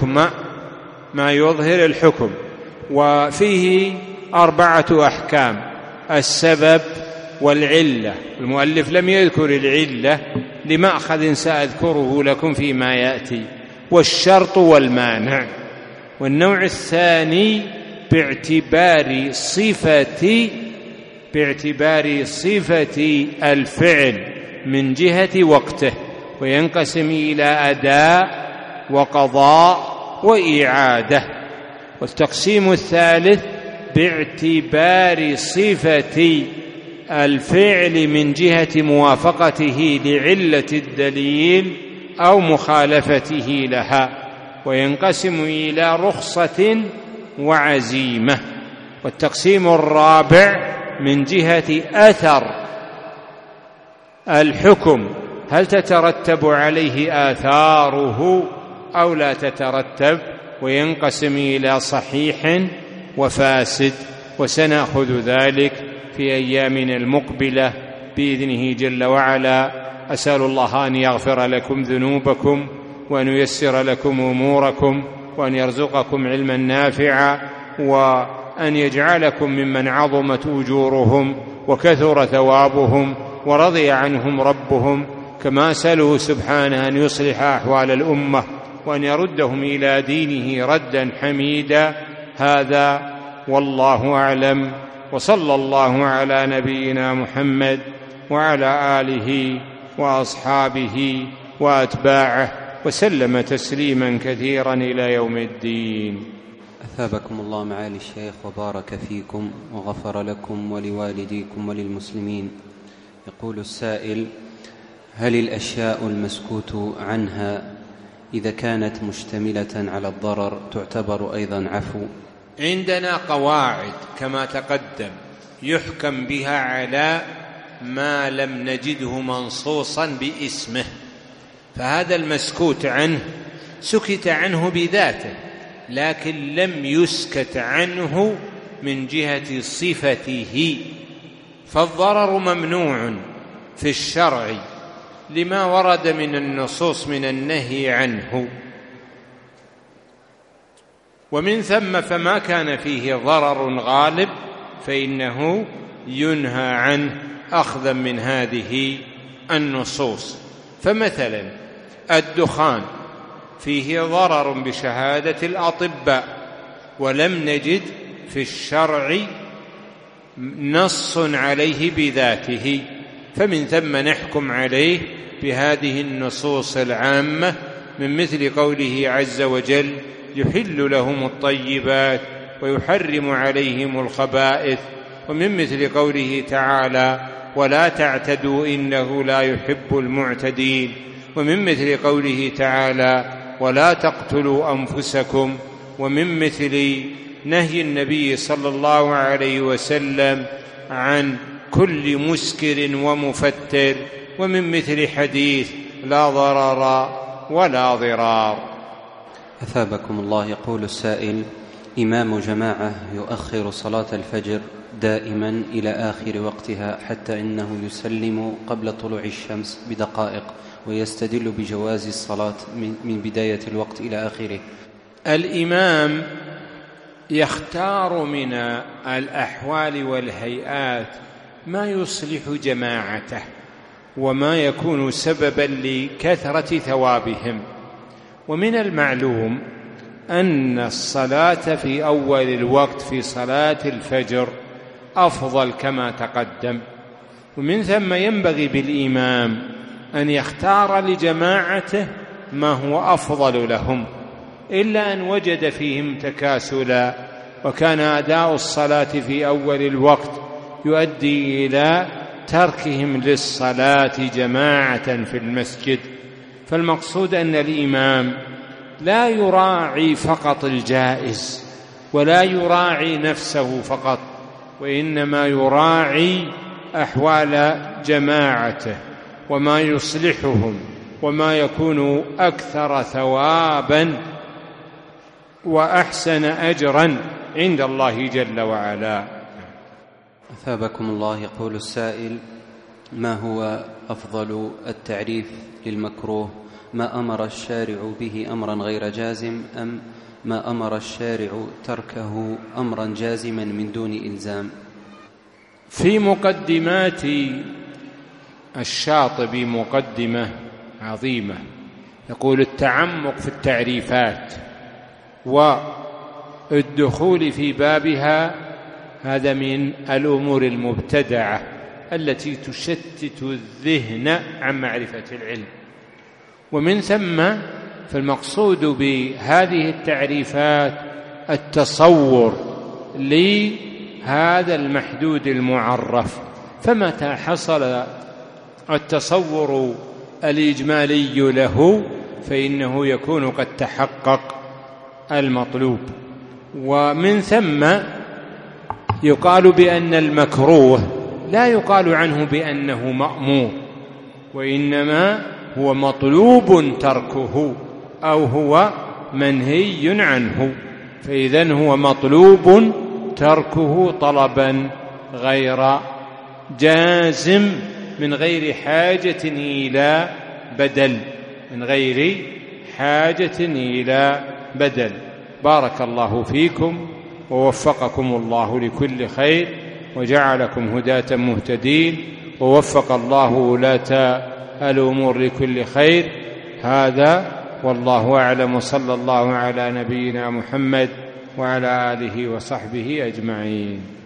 S2: الحكم، وفيه 4 أحكام: السبب والعلة، المؤلف لم يذكر العلة لمأخذ سأذكره لكم فيما يأتي، والشرط والمانع. والنوع الثاني باعتبار صفة الفعل من جهة وقته، وينقسم إلى أداء وقضاء وإعادة. والتقسيم الثالث باعتبار صفة الفعل من جهة موافقته لعلة الدليل أو مخالفته لها، وينقسم إلى رخصة وعزيمة. والتقسيم الرابع من جهة أثر الحكم، هل تترتب عليه آثاره أو لا تترتب، وينقسم إلى صحيح وفاسد. وسنأخذ ذلك في أيامنا المقبلة بإذنه جل وعلا. أسأل الله أن يغفر لكم ذنوبكم، وأن ييسر لكم أموركم، وأن يرزقكم علما نافعا، وأن يجعلكم ممن عظمت أجورهم وكثر ثوابهم ورضي عنهم ربهم. كما أسأله سبحانه أن يصلح أحوال الأمة، وأن يردهم إلى دينه ردا حميدا. هذا والله أعلم، وصلى الله على نبينا محمد وعلى آله وأصحابه وأتباعه وسلم تسليما كثيرا إلى يوم الدين.
S3: أثابكم الله معالي الشيخ وبارك فيكم وغفر لكم ولوالديكم وللمسلمين. يقول السائل: هل الأشياء المسكوت عنها إذا كانت مشتملة على الضرر تعتبر أيضا عفو؟
S2: عندنا قواعد كما تقدم يحكم بها على ما لم نجده منصوصا باسمه، فهذا المسكوت عنه سكت عنه بذاته، لكن لم يسكت عنه من جهة صفته، فالضرر ممنوع في الشرع لما ورد من النصوص من النهي عنه. ومن ثم فما كان فيه ضرر غالب فإنه ينهى عنه أخذا من هذه النصوص. فمثلا الدخان فيه ضرر بشهادة الأطباء، ولم نجد في الشرع نص عليه بذاته، فمن ثم نحكم عليه بهذه النصوص العامة، من مثل قوله عز وجل: يحل لهم الطيبات ويحرم عليهم الخبائث، ومن مثل قوله تعالى: ولا تعتدوا إنه لا يحب المعتدين، ومن مثل قوله تعالى: ولا تقتلوا أنفسكم، ومن مثل نهي النبي صلى الله عليه وسلم عن كل مسكر ومفتر، ومن مثل حديث: لا ضرر ولا ضرار.
S3: أثابكم الله. يقول السائل: إمام جماعة يؤخر صلاة الفجر دائما إلى آخر وقتها حتى إنه يسلم قبل طلوع الشمس بدقائق، ويستدل بجواز الصلاة من بداية الوقت إلى آخره.
S2: الإمام يختار من الأحوال والهيئات ما يصلح جماعته وما يكون سببا لكثرة ثوابهم. ومن المعلوم أن الصلاة في أول الوقت في صلاة الفجر أفضل كما تقدم، ومن ثم ينبغي بالإمام أن يختار لجماعته ما هو أفضل لهم، إلا أن وجد فيهم تكاسلا وكان أداء الصلاة في أول الوقت يؤدي إلى تركهم للصلاة جماعة في المسجد. فالمقصود أن الإمام لا يراعي فقط الجائز ولا يراعي نفسه فقط، وإنما يراعي أحوال جماعته وما يصلحهم وما يكون أكثر ثوابا وأحسن أجرا عند الله جل وعلا.
S3: أثابكم الله. يقول السائل: ما هو أفضل التعريف للمكروه؟ ما أمر الشارع به أمرا غير جازم، أم ما أمر الشارع تركه أمرا جازما من دون إلزام؟
S2: في مقدمات الشاطبي مقدمة عظيمة يقول: التعمق في التعريفات والدخول في بابها هذا من الأمور المبتدعة التي تشتت الذهن عن معرفة العلم. ومن ثم فالمقصود بهذه التعريفات التصور لهذا المحدود المعرف، فمتى حصل التصور الإجمالي له فإنه يكون قد تحقق المطلوب. ومن ثم يقال بأن المكروه لا يقال عنه بأنه مأمور، وإنما هو مطلوب تركه أو هو منهي عنه، فإذن هو مطلوب تركه طلبا غير جازم من غير حاجة إلى بدل، من غير حاجة إلى بدل. بارك الله فيكم ووفقكم الله لكل خير وجعلكم هداة مهتدين، ووفق الله ولاة الأمور لكل خير. هذا والله أعلم، وصلى الله على نبينا محمد وعلى آله وصحبه أجمعين.